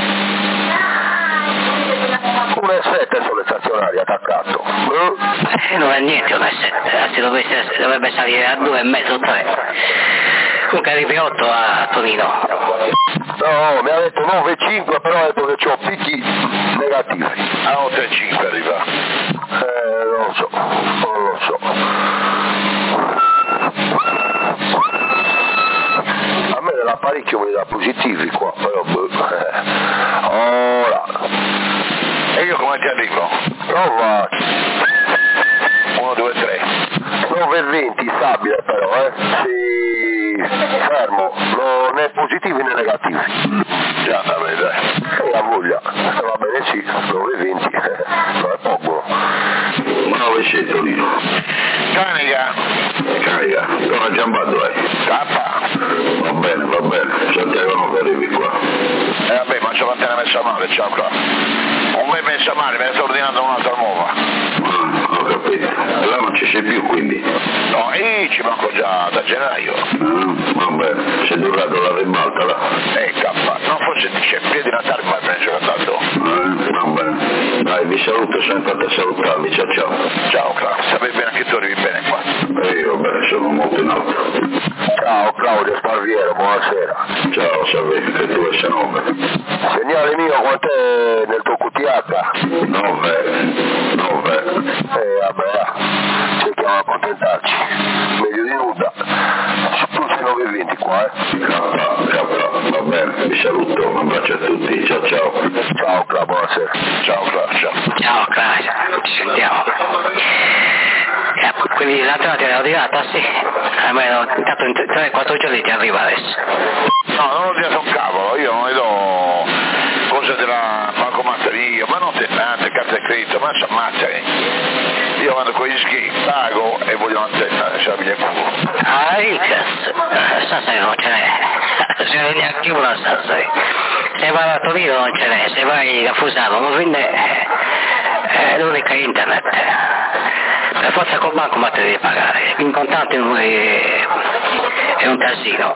un e sette sulle stazionarie attaccato. Boh. Eh, non è niente un E sette, anzi dovrebbe, dovrebbe salire a due e mezzo, tre. Comunque arrivi otto a Torino. No, mi ha detto nove cinque, però ha detto che ho picchi negativi. A otto e cinque arriva. Eh, non lo so, non lo so. A me dell'apparecchio mi dà positivi qua, però eh. Ora. E io come ti arrivo? Prova. uno, due, tre. nove venti, stabile però, eh. Sì, fermo, non è positivi né negativi. Già, va bene, dai. E la voglia. Eh, va bene, sì, nove venti, eh. Non è poco. nove cento lì. Carica. Carica, sono giambato, eh. Tappa. Va bene, va bene, Santiago non arrivi qua. Eh vabbè, ma c'ho l'antenna messa male, ciao qua. Non mi è messa male, me ne sto ordinando un'altra nuova. Ah, ho capito. Allora non ci sei più quindi? No, e ci manco già da gennaio. Ah, va bene, sei durato la ribalta là. Eh, cappa, non forse dice piedi Natale come me ne giocato. Eh, va bene. Dai, vi saluto, sono fatto a salutarvi, ciao ciao. Ciao Claudio, sapete bene che tu arrivi bene qua. Eh, va bene, sono molto in alto. Ciao Claudio Sparviero, buonasera. Ciao, salve, che tu sei nove. Segnale mio quant'è nel tuo Q T H? nove, nove. Eh vabbè, là. Cerchiamo di accontentarci. Meglio di nulla. Tu sei nove venti qua, eh. K, K, va bene, vi saluto, un abbraccio a tutti, ciao ciao. Ciao Claudio, buonasera. Ciao Claudio, ciao. Ciao Claudio, ci sentiamo. Eh, quindi l'altra ti era arrivata, sì. Almeno intanto in tre quattro giorni ti arriva adesso. No, non ho detto un cavolo, io non le do cose della bancomatteria, ma non tante carte di credito, ma ci ammazzare. Io vado con gli schi, pago e voglio l'antenna, se la mia culo. Ah, il cazzo, stasera non ce n'è, non ce n'è neanche una stasera. Se vai a Torino non ce n'è, se vai a Fusano non vende, è l'unica internet. Per forza col banco ma te devi pagare, in contante è, è un casino.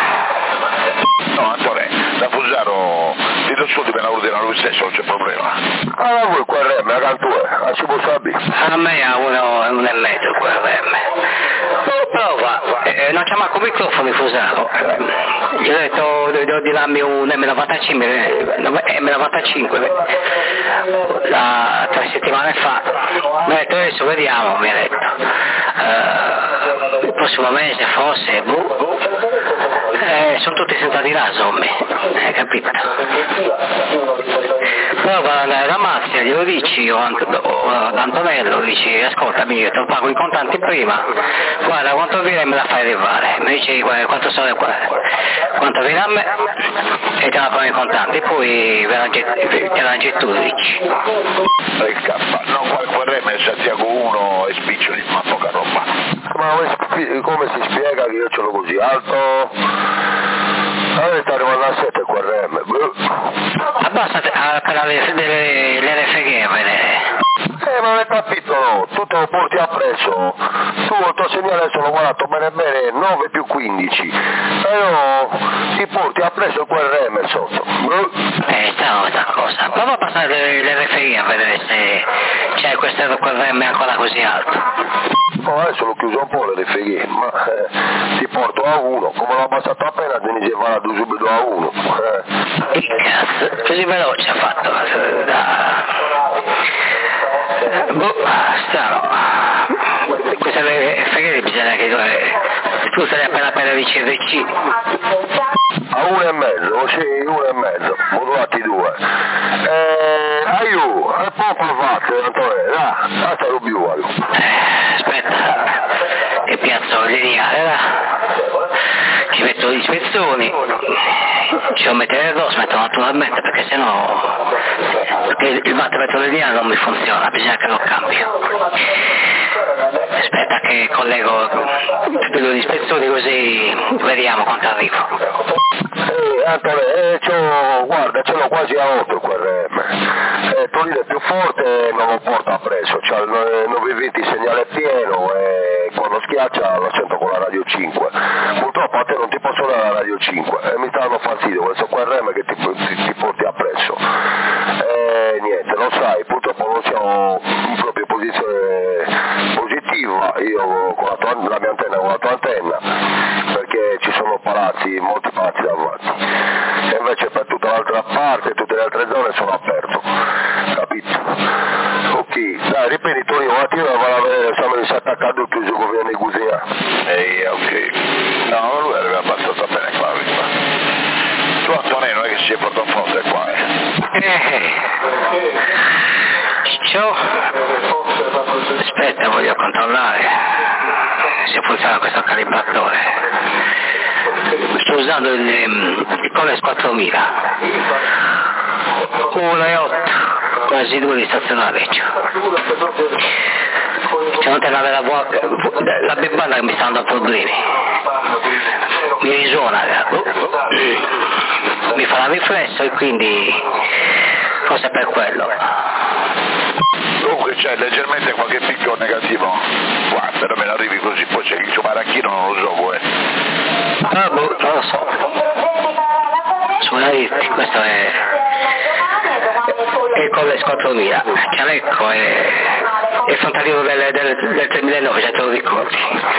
No, Antonio, da Fusaro ti do soldi per la ordinare lui stesso, non c'è problema. Ah, voi qua R M, la canto è, a ci può sapere. A me ha uno, uno e mezzo qua R M. Però va, eh, non c'è manco microfono in Fusaro. Gli ho detto devo di darmi un M novantacinque, M novantacinque da tre settimane fa, mi ha detto adesso vediamo, mi ha detto, uh, il prossimo mese forse, boh, eh, sono tutti sentati là, insomma, hai capito? Però per andare da Marzia glielo dici, o, o ad Antonello, dici ascoltami, io te lo pago in contanti prima, guarda quanto viene e me la fai arrivare, mi dici quanto sono quanto viene a me e te la pago in contanti, poi te la getti tu, dici. No, quel reme Santiago uno e spiccioli, ma poca roba. Ma come si spiega che io ce l'ho così alto? Allora sta arrivando a sette quel reme. Abbassa per le, le, le R F G, vedere. Eh, ma non hai capito, no? Tu te lo porti appresso. Tu il tuo segnale sono guardato bene bene nove più quindici. Però ti porti appresso quel reme sotto. Eh, sta sta cosa. Prova a passare le, le R F G a vedere se c'è questo quel reme ancora così alto. No, adesso l'ho chiuso un po' le R F G, ma eh, ti porto a uno, come l'ho abbassato appena te ne si fa subito a uno. Eh. Che cazzo, così veloce ha fatto. Boh, strano. Questa R F G bisogna che tu stai appena appena di C V C. A uno e mezzo, sì, uno e mezzo, modulati due. Eh, aiù, è proprio fatto, Antonello, dai, basta lo più, aiù. Aspetta, che piazzo il lineare, là. Ci metto gli spezzoni, ci devo mettere addosso, metto naturalmente perché sennò perché il battemetro lineare non mi funziona, bisogna che lo cambio. Aspetta che collego tutti gli spezzoni così vediamo quanto arrivo. Eh, Antonello, eh, c'ho, guarda, ce l'ho quasi a otto quel reme. Eh, Torino è più forte e non lo porta appresso, c'ha il nove venti segnale pieno e quando schiaccia lo sento con la radio cinque. Purtroppo a te non ti posso dare la radio cinque e mi stanno fastidio, questo quel reme che ti, ti, ti porti appresso. E niente, lo sai, purtroppo non siamo in proprio posizione positiva, io con la, tua, la mia antenna con la tua antenna, perché ci sono palazzi, molti palazzi davanti. E invece per tutta l'altra parte, tutte le altre zone sono aperto, capito? Ok, dai, ripendi Torino, ma io vado a vedere se mi si è attaccato più su come viene di cucina. Ehi, ok. No, lui arriva abbastanza bene qua, Vittorio. Tu Antonello non è che si è portato forte qua, eh? Eh. Ciccio? Aspetta, voglio controllare se funziona questo calibratore. Sto usando il, il Coles quattromila. uno e otto, quasi due di stazionario. C'è una tela della buona, la bebanda che mi sta dando problemi. Mi risuona, mi fa la riflesso e quindi forse è per quello. Comunque c'è leggermente qualche picco negativo qua, però me ne arrivi così, poi c'è il suo maracchino, non lo so, eh. Ah, boh, non lo so. Sulla dirti, questo è, è il Coles quattromila, Cialecco è il frontaliero del, del, del tremilanove, se te lo ricordi.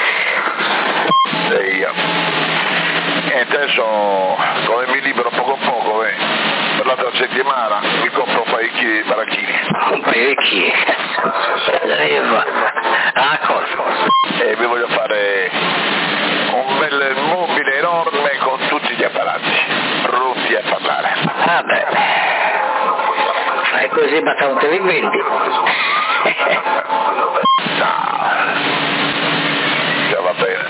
E io. Niente, adesso come mi libero poco a poco, eh, per l'altra settimana mi compro un paio di chili di baracchini. Un paio di chili, cazzo. Ah, cosa? E vi voglio fare un bel mobile enorme con tutti gli apparati, pronti a parlare. Ah beh, fai così ma non te li vendi. No, già va bene.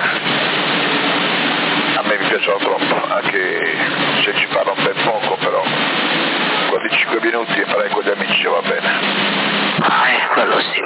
A me mi piacciono troppo, anche se ci parlo ben poco, però quasi cinque minuti e farei con gli amici già va bene. Ah, eh, quello sì.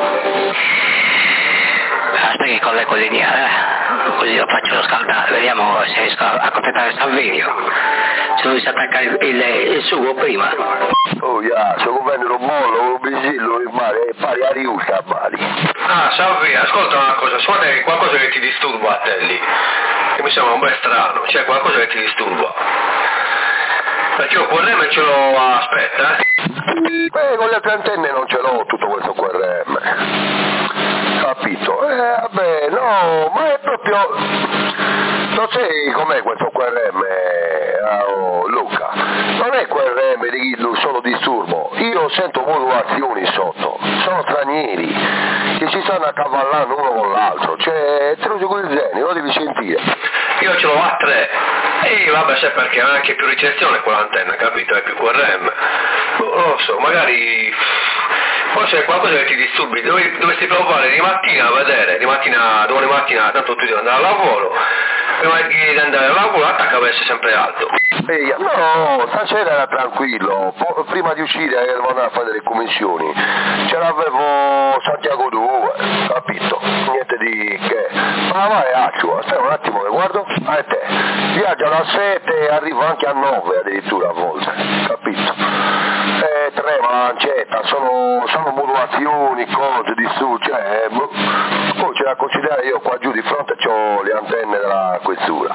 Aspetta che collego il lineare, eh? Così lo faccio scaldare, vediamo se riesco a completare questo video. Se lui si attacca il, il, il sugo prima. Oh yeah, se lo vendono mollo, lo bisillo in mare, pari a riusta a Bari. Ah, Salvi, ascolta una cosa, suona che qualcosa che ti disturba a te lì, che mi sembra un bel strano, c'è qualcosa che ti disturba. Perché io quel reme ce l'ho, aspetta, eh. Beh, con le altre antenne non ce l'ho tutto questo quel reme. Capito? Eh, vabbè, no, ma è proprio... Non sai com'è questo quel reme, oh, Luca? Non è quel reme di solo disturbo. Io non sento modulazioni sotto, sono stranieri che si stanno accavallando uno con l'altro, cioè te lo dico il Zeni, lo devi sentire. Io ce l'ho a tre, e vabbè, sai perché ha anche più ricezione quell'antenna, capito? È più Q R M, non lo so, magari forse è qualcosa che ti disturbi, dovresti provare di mattina a vedere, di mattina, domani mattina, tanto tu devi andare al lavoro, prima di andare al lavoro attacca a essere sempre alto. Ehi, no, stasera era tranquillo, po- prima di uscire eh, devo andare a fare delle commissioni, ce l'avevo Santiago due, capito? Niente di che, ma vai Accio, aspetta un attimo che guardo, a te, viaggia da sette e arriva anche a nove addirittura a volte, capito? Eh, trema la lancetta, sono, sono modulazioni, cose di su, cioè, poi c'è da considerare, io qua giù di fronte ho le antenne della questura,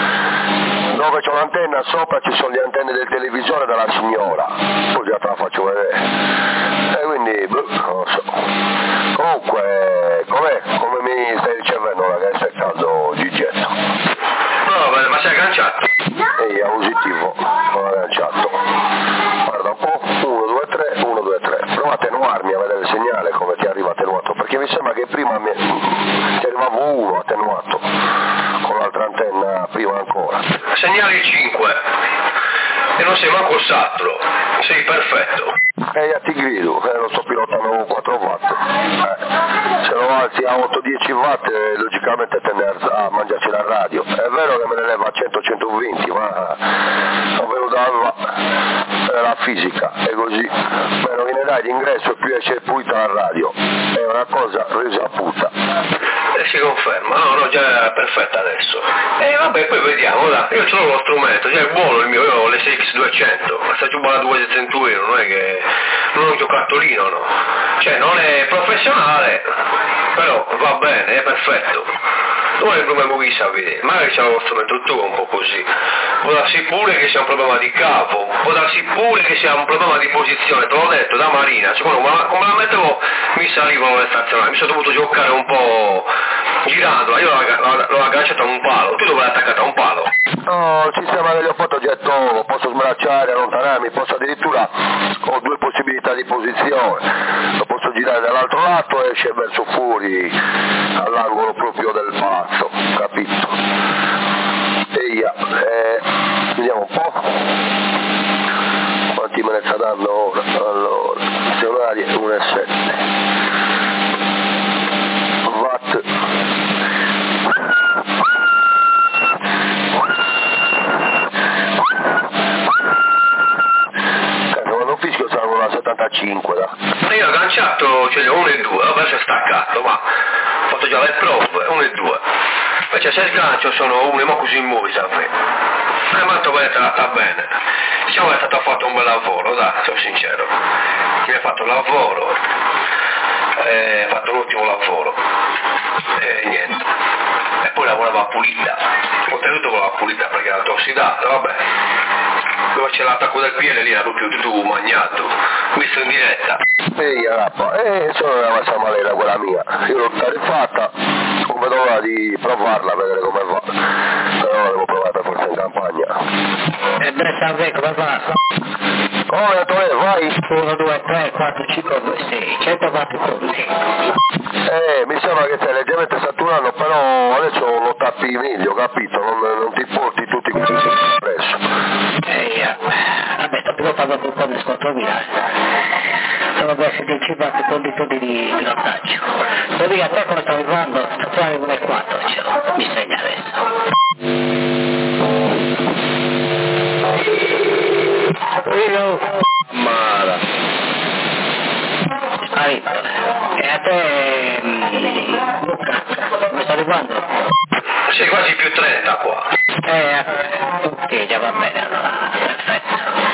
dove c'ho l'antenna sopra ci sono le antenne del televisore della signora, poi già te la faccio vedere, e quindi, boh, non lo so. Comunque, com'è? Come mi stai ricevendo ragazzi, è caldo Gigetto? No, vabbè, ma sei agganciato? Ehi, positivo, sono agganciato. Guarda un po', uno, due, tre, uno, due, tre. Prova a attenuarmi a vedere il segnale come ti arriva attenuato, perché mi sembra che prima mi, ti arrivava uno attenuato, con l'altra antenna prima ancora. Segnali cinque, e non sei manco saturo, sei perfetto. E io ti grido, eh, lo sto pilotando quattro watt, eh, se lo alzi a otto dieci watt eh, logicamente tende a mangiarci la radio, è vero che me ne leva a cento centoventi, ma ho venuto dalla eh, la fisica, è così, meno che ne dai d'ingresso più esce pulita la radio, è una cosa resa puta. E si conferma, no, no, già è perfetta adesso. E vabbè, poi vediamo, dai, io ce l'ho lo strumento, già è buono il mio, io ho l'S X duecento, ma sta giù buona due centuino, non è che non è un giocattolino, no, cioè non è professionale, però va bene, è perfetto. Non è il problema che sa vedere, magari c'è lo strumento tuo un po' così, può darsi pure che sia un problema di capo, può darsi pure che sia un problema di posizione, te l'ho detto, da Marina, cioè, come, la, come la mettevo mi salivano le stazionali, mi sono dovuto giocare un po' girandola, io l'ho, l'ho agganciata a un palo, tu dove l'hai attaccata a un palo? No, il sistema che gli ho fatto getto, lo posso smeracciare, allontanarmi, posso addirittura, ho due possibilità di posizione, lo posso girare dall'altro lato e esce verso fuori, all'angolo proprio del palazzo, capito? Eia, eh, vediamo un po', quanti me ne sta dando ora? Allora, azionarie uno virgola sette, watt. Fischio salvo la settantacinque da. Io ho agganciato, ce li ho uno e due, vabbè si è staccato, ma ho fatto già le prove, uno e due. Invece se sgancio sono uno, ma così muovi a me. Eh, ma tu vai trattata bene. Diciamo che è stato fatto un bel lavoro, dai, sono sincero. Mi ha fatto il lavoro, eh, ha fatto un ottimo lavoro. E niente. E poi lavorava pulita. Ho tenuto con la pulita perché era tossidata, vabbè. Dove c'è l'attacco del piede lì era proprio tutto magnato, visto in diretta. Ehi rappa, eh, sono una massa malera quella mia, io l'ho tariffata, non vedo l'ora di provarla a vedere come va, però l'avevo provata forse in campagna. E beh, salve, come va? Come te, vai? uno, due, tre, quattro, cinque, due, sei, centoquattro punti. Eh, mi sembra che sei leggermente saturato, però adesso lo tappi meglio, capito? Non, non ti porti tutti questi presso. Ehi, vabbè, sto pilotando con un po' di scontromila. Sono questi dieci watt conditori di pilotaggio. Così a te come sto arrivando, stazionare uno virgola quattro, mi segna adesso. Io, Mara. sparito. E a te, Luca, come sto arrivando? Sei quasi più trenta qua. Eh, ok, già va bene allora, perfetto.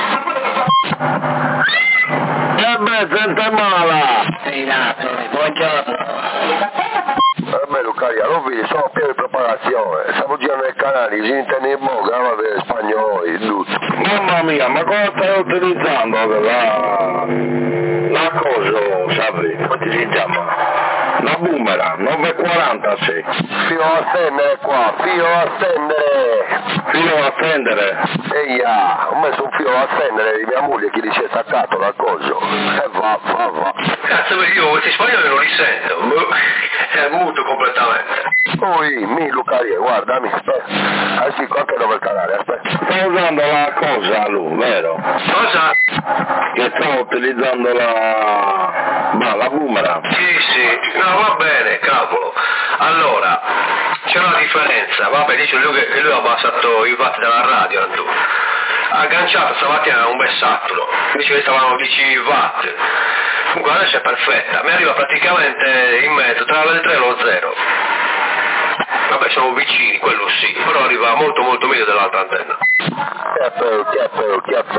E beh, sente mala! Sei nato, buongiorno. Per me Lucaria, lo vedi, sono pieno di preparazione, stavo girando nei canali, si intende in bocca, va bene, spagnoli, tutto. Mamma mia, ma cosa stai utilizzando? La, la cosa, Sabri, come ti si chiama? La Boomerang, nove e quaranta sì. Filo a stendere qua, filo a stendere. Filo a stendere. Eia, ho messo un filo a stendere di mia moglie che dice staccato dal coso. E va, va, va. Cazzo, io questi spagnoli non li sento, è muto completamente. Ui, mi Lucarie, guardami, aspetta. Ah sì, anche dove il canale, aspetta. Sta usando la cosa lui, vero? Cosa? Che sta utilizzando la... ma la Boomerang. Sì, sì, no va bene, cavolo. Allora, c'è una differenza, vabbè, dice lui che lui ha abbassato i watt della radio, tu. Ha agganciato stamattina un bersattolo, dice che stavano dieci watt. Comunque adesso è perfetta, mi arriva praticamente in mezzo, tra le tre e lo zero. Vabbè, sono vicini, quello sì, però arriva molto molto meglio dell'altra antenna. Chiappo, chiappo, chiappo.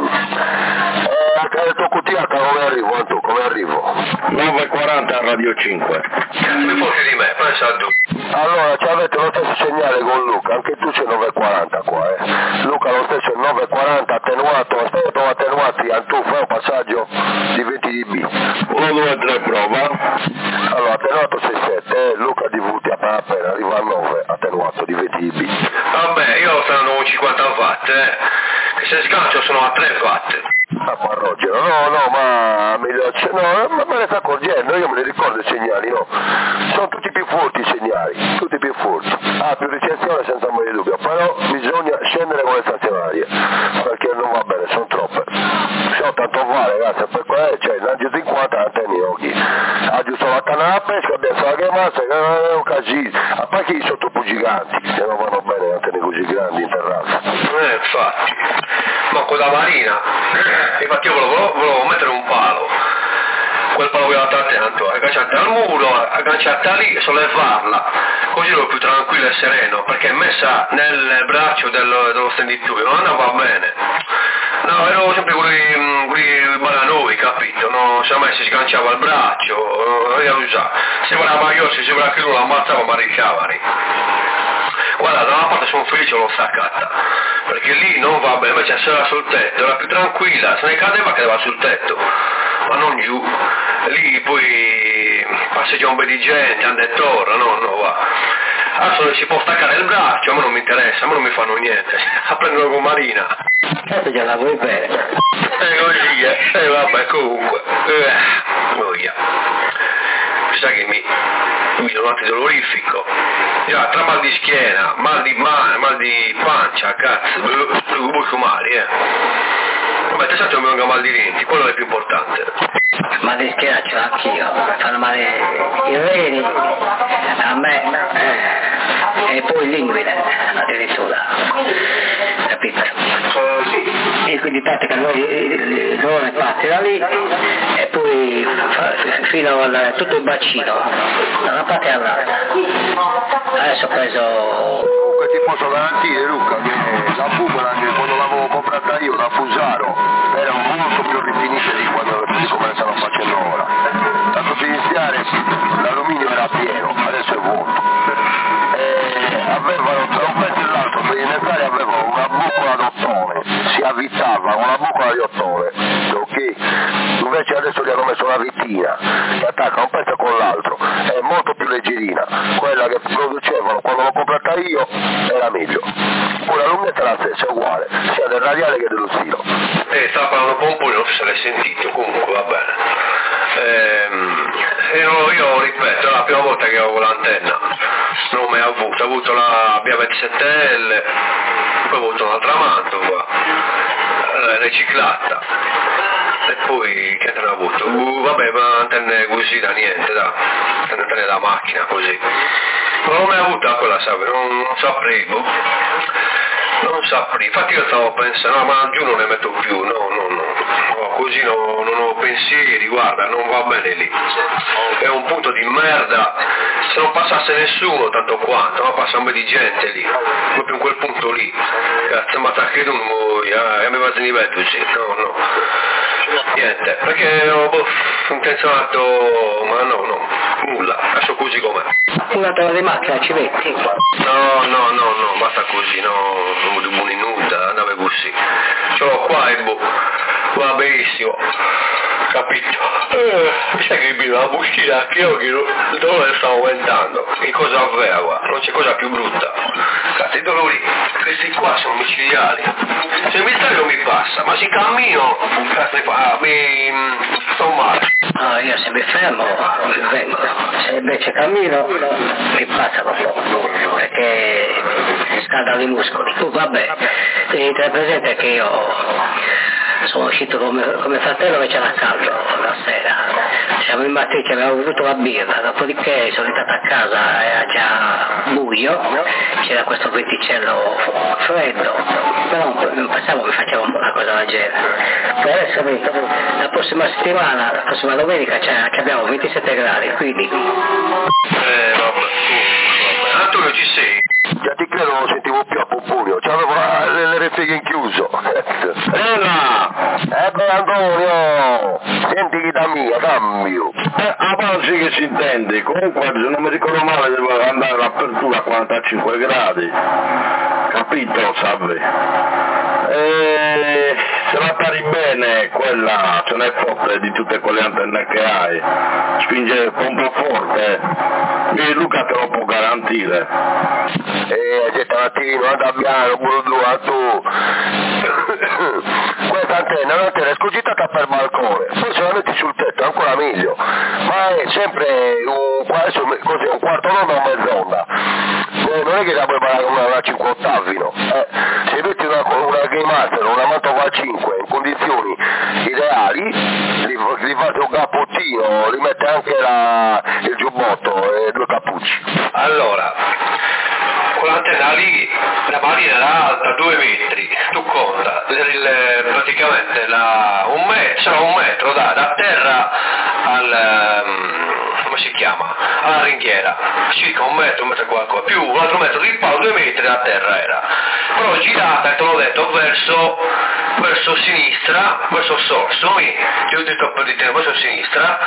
Eh, anche il tuo cutiacca come arrivo, Antu, come arrivo? nove e quaranta a Radio cinque. Mi foti di me, pensa tu. Allora, ci avete lo stesso segnale con Luca, anche tu c'è nove e quaranta qua, eh. Luca lo stesso è nove e quaranta attenuato, aspetta attenuati, Antu, fai un passaggio di venti decibel. uno, due, tre, prova. Allora, attenuato sei sette, eh, Luca di Vuti appena arriva a nove, attenuato di venti decibel. Vabbè, io sto andando con cinquanta watt, eh, che se sgancio sono a tre watt. Ah, ma Rogero, no, no, ma meglio, no, ma me ne sta accorgendo, io me ne ricordo i segnali, no? Sono tutti più forti i segnali, tutti più forti. Ah, più ricezione senza mai dubbio, però bisogna scendere con le stazionarie, perché non va bene, sono troppe. Sono tanto vale, ragazzi, per quello c'è l'angio cinquanta antenni occhi. Ha giusto la canapa, scambia la chiamata, è un casino. A parte che sono troppo giganti, che non vanno bene antenne così grandi in terrazza. Eh, infatti. Ma con la marina, infatti io volevo, volevo mettere un palo, quel palo che aveva tanto, agganciarti al muro, agganciarti lì e sollevarla, così ero più tranquillo e sereno, perché è messa nel braccio dello, dello stendituio, non andava bene. No, ero sempre quelli, quelli bananoi, capito? No, se a me si sganciava il braccio, non io usavo. Se voleva io, se sembra che lui lo ammazzava, ma ricavani. Guarda, da una parte sono felice l'ho staccata, perché lì non va bene, invece se era sul tetto, era più tranquilla, se ne cadeva cadeva sul tetto, ma non giù. Lì poi passeggia un bel di gente, anda e torna, no, no, va. Adesso si può staccare il braccio, a me non mi interessa, a me non mi fanno niente, a prendere con Marina. Certo già la vuoi bene. E così, eh, e vabbè, comunque, eh, voglia. Sa che mi, mi do un antidolorifico, già tra mal di schiena, mal di mano, mal di pancia, cazzo, molto male, eh. Vabbè, te santo mi venga mal di denti, quello è il più importante. Ma di schiena ce l'ho anch'io, fanno male i reni, a me, eh, e poi l'inguine, addirittura, capito? E quindi in pratica noi il dolore parte da lì e poi fino a tutto il bacino, da una parte all'altra. Adesso ho preso... Comunque ti posso garantire, Luca, che la Boomerang quando l'avevo comprata io, la Fusaro, era molto più rifinita di quando di come la stanno facendo ora. Tanto per iniziare l'alluminio era pieno, adesso è vuoto. E avevano tra un pezzo e l'altro per innestare avevano una bucola d'ottone, si avvitava con una bucola di ottone, ok? Invece adesso gli hanno messo una vittina che attacca un pezzo con l'altro, è molto più leggerina, quella che producevano quando l'ho comprata io era meglio. Poi la lunghezza è la stessa, è uguale, sia del radiale che dello stilo. Eh, stava parlando pompone, non so se l'hai sentito, comunque va bene. Ehm, io, io ripeto, è la prima volta che ho l'antenna, non ho mai avuto, ho avuto la B A ventisette L, poi ho avuto un'altra Mantova, riciclata, e poi che antenne ho avuto? Uh, vabbè, ma antenne così da niente, da antenne da macchina così. Non l'ho mai avuta quella, sape, non, non sapevo. Non saprei, infatti io stavo pensando, no, ma giù non ne metto più, no, no, no, no così no, non ho pensieri, guarda, non va bene lì, è un punto di merda, se non passasse nessuno tanto quanto, ma passa un po' di gente lì, proprio in quel punto lì, cazzo, ma sta che non muoia, e mi va a livello, sì, no, no, niente, perché ho boh, intenzionato, ma no, no, nulla, lascio così com'è. Una tela di macchina ci metti? No, no, no, no, basta così, no, non di buoni nuda, andava così. Ce l'ho qua e boh, va benissimo. capito? Eh, mi sa che mi la bustina anche io che il dolore sta aumentando, che cosa avvera qua? Non c'è cosa più brutta. Cazzo, i dolori, questi qua sono micidiali. Se mi stai non mi passa, ma se cammino, cazzo, ah, mi sto male. No, io se mi fermo mi vengo, se invece cammino mi passa proprio, perché scaldano i muscoli. Tu vabbè, devi tenere presente che io sono uscito come, come fratello che c'era caldo la sera, siamo in matrice, abbiamo bevuto la birra, dopodiché sono entrato a casa, era già buio, c'era questo venticello freddo, però non pensavo che facevo una cosa del genere. Poi adesso la prossima settimana, la prossima domenica c'è, abbiamo ventisette gradi, quindi... Eh vabbè, tu, Antonio ci sei? Già ti credo non lo sentivo più a Pompunio, c'avevo le, le refeghe in chiuso. Ella! Ecco Antonio, senti chi da mia, cambio. Eh, avanti che si intende, comunque se non mi ricordo male devo andare all'apertura a quarantacinque gradi, capito, Sabri? E se la pari bene, quella ce n'è forte di tutte quelle antenne che hai, spinge pompa forte, e Luca te lo può garantire. Eh, c'è stamattina, anda piano, pure tu. Questa antenna è un'antenna escogitata per balcone, poi se la metti sul tetto è ancora meglio, ma è sempre un, adesso, così, un quarto d'onda o mezz'onda. Eh, non è che la puoi parlare con una, una cinque ottavi, no? Eh, se metti una, una Game Master o una Mantova cinque in condizioni ideali, li, li fate un cappottino, li mette anche la, il giubbotto e due cappucci. Allora, quell'antenna lì, la marina era alta due metri, tu conta, il, praticamente la, un metro, sarà un metro da, da terra al, um, come si chiama, alla ringhiera, circa un metro, un metro e qualcosa, più un altro metro di palo, due metri da terra era, però girata, te l'ho detto, verso, verso sinistra, verso sorso, mi, io ho detto per di te, verso sinistra,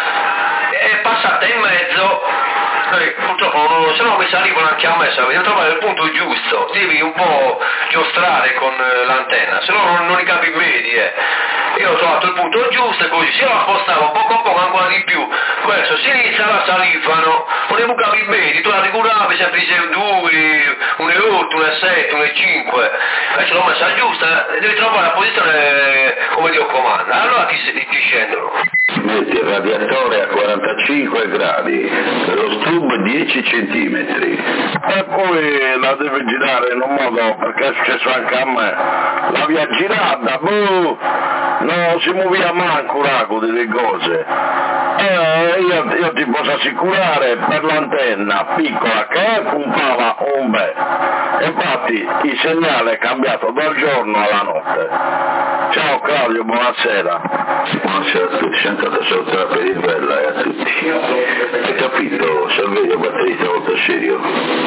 è passata in mezzo. Purtroppo non, se no mi salivano anche a me, devi trovare il punto giusto, devi un po' giostrare con l'antenna, se no non, non li capi vedi, eh. Io ho trovato il punto giusto e così, se la spostavo poco a poco ancora di più, verso sinistra la salivano, non li capi vedi, tu la regolavi sempre di due, uno e otto, uno e sette, uno e cinque, invece l'ho messa giusta, devi trovare la posizione come Dio comanda, allora ti, ti scendono. Metti il radiatore a quarantacinque gradi, lo stub dieci centimetri e poi la deve girare in un modo, perché è successo anche a me, la via girata, boh, non si muoveva manco un rago delle cose. Eh, io, io ti posso assicurare, per l'antenna piccola che è, puntava un bel. Infatti il segnale è cambiato dal giorno alla notte. Ciao Claudio, buonasera. Buonasera a tutti, sono andato solo per la peribella e a tutti. Hai capito, Salverio batterista molto serio.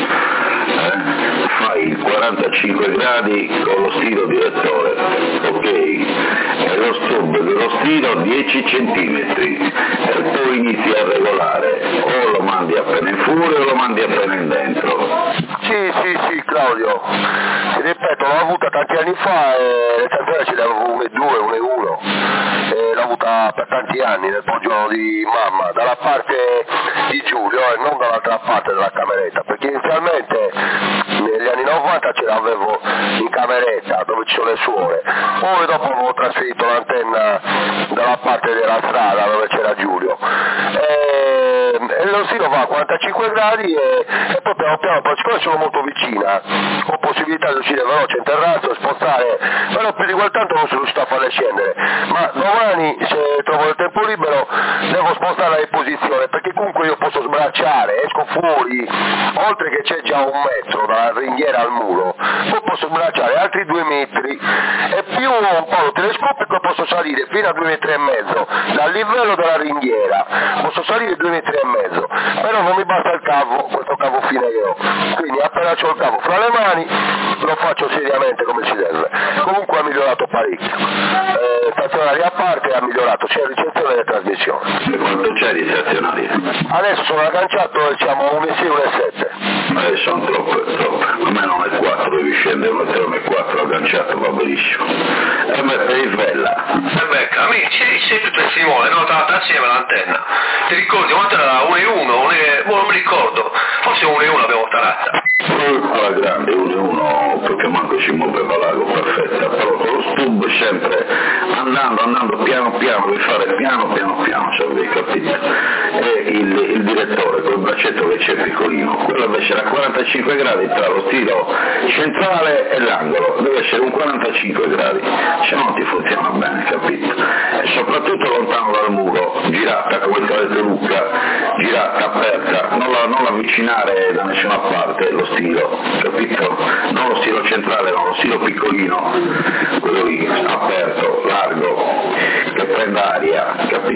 Eh? Fai il quarantacinque gradi con lo stilo direttore, ok? E lo stub dello stilo dieci centimetri e poi inizi a regolare, o lo mandi appena in fuori o lo mandi appena in dentro. Sì, sì, sì, Claudio, ti ripeto, l'ho avuta tanti anni fa e le tantine ce le avevo uno e due, uno e uno, e l'ho avuta per tanti anni nel poggiolo di mamma, dalla parte di Giulio e non dall'altra parte della cameretta, perché inizialmente negli anni novanta ce l'avevo in cameretta dove ci sono le suore, poi dopo avevo trasferito l'antenna dalla parte della strada dove c'era Giulio. E, e lo stilo va a quarantacinque gradi e, e poi piano piano, poi siccome sono molto vicina, ho possibilità di uscire veloce in terrazzo e spostare, però più di quel tanto non sono riuscito a farle scendere, ma domani se trovo il tempo libero devo spostare la posizione, perché comunque io posso sbracciare, esco fuori, oltre che c'è già un metro dalla ringhiera al muro, poi posso sbracciare altri due metri e più un polo telescopico e posso salire fino a due metri e mezzo dal livello della ringhiera, posso salire due metri e mezzo, però non mi basta il cavo, questo cavo fine che ho, quindi appena c'ho il cavo fra le mani lo faccio seriamente come si deve. Comunque ha migliorato parecchio, eh, stazionaria a parte ha migliorato sia ricezione che trasmissione. E quanto c'eri? stazionarie. Adesso sono agganciato diciamo un e sei, un e sette. Eh, sono troppe, troppe. A me non è quattro, devi scendere, un e tre, un e quattro agganciato, va benissimo. E me per il Vella. E becca, amici, sei tutto il Simone, no? Tra assieme all'antenna. Ti ricordi quanto era uno e uno? uno e... boh, non mi ricordo. Forse uno e uno abbiamo taratta. Alla grande, uno e uno, perché manco ci muoveva l'ago perfetta, però con lo stub sempre andando, andando piano piano, devi fare piano piano piano, se avevi capito. E il, il direttore col braccetto che c'è piccolino, quello invece era quarantacinque gradi tra lo stilo centrale e l'angolo, deve essere un quarantacinque gradi, se no non ti funziona bene, capito? E soprattutto lontano dal muro, girata come il Calete Lucca, girata, aperta, non la, non avvicinare da nessuna parte lo stilo, capito? Non lo stilo centrale, no, lo stilo piccolino, quello lì, aperto, largo, che prenda aria, capito?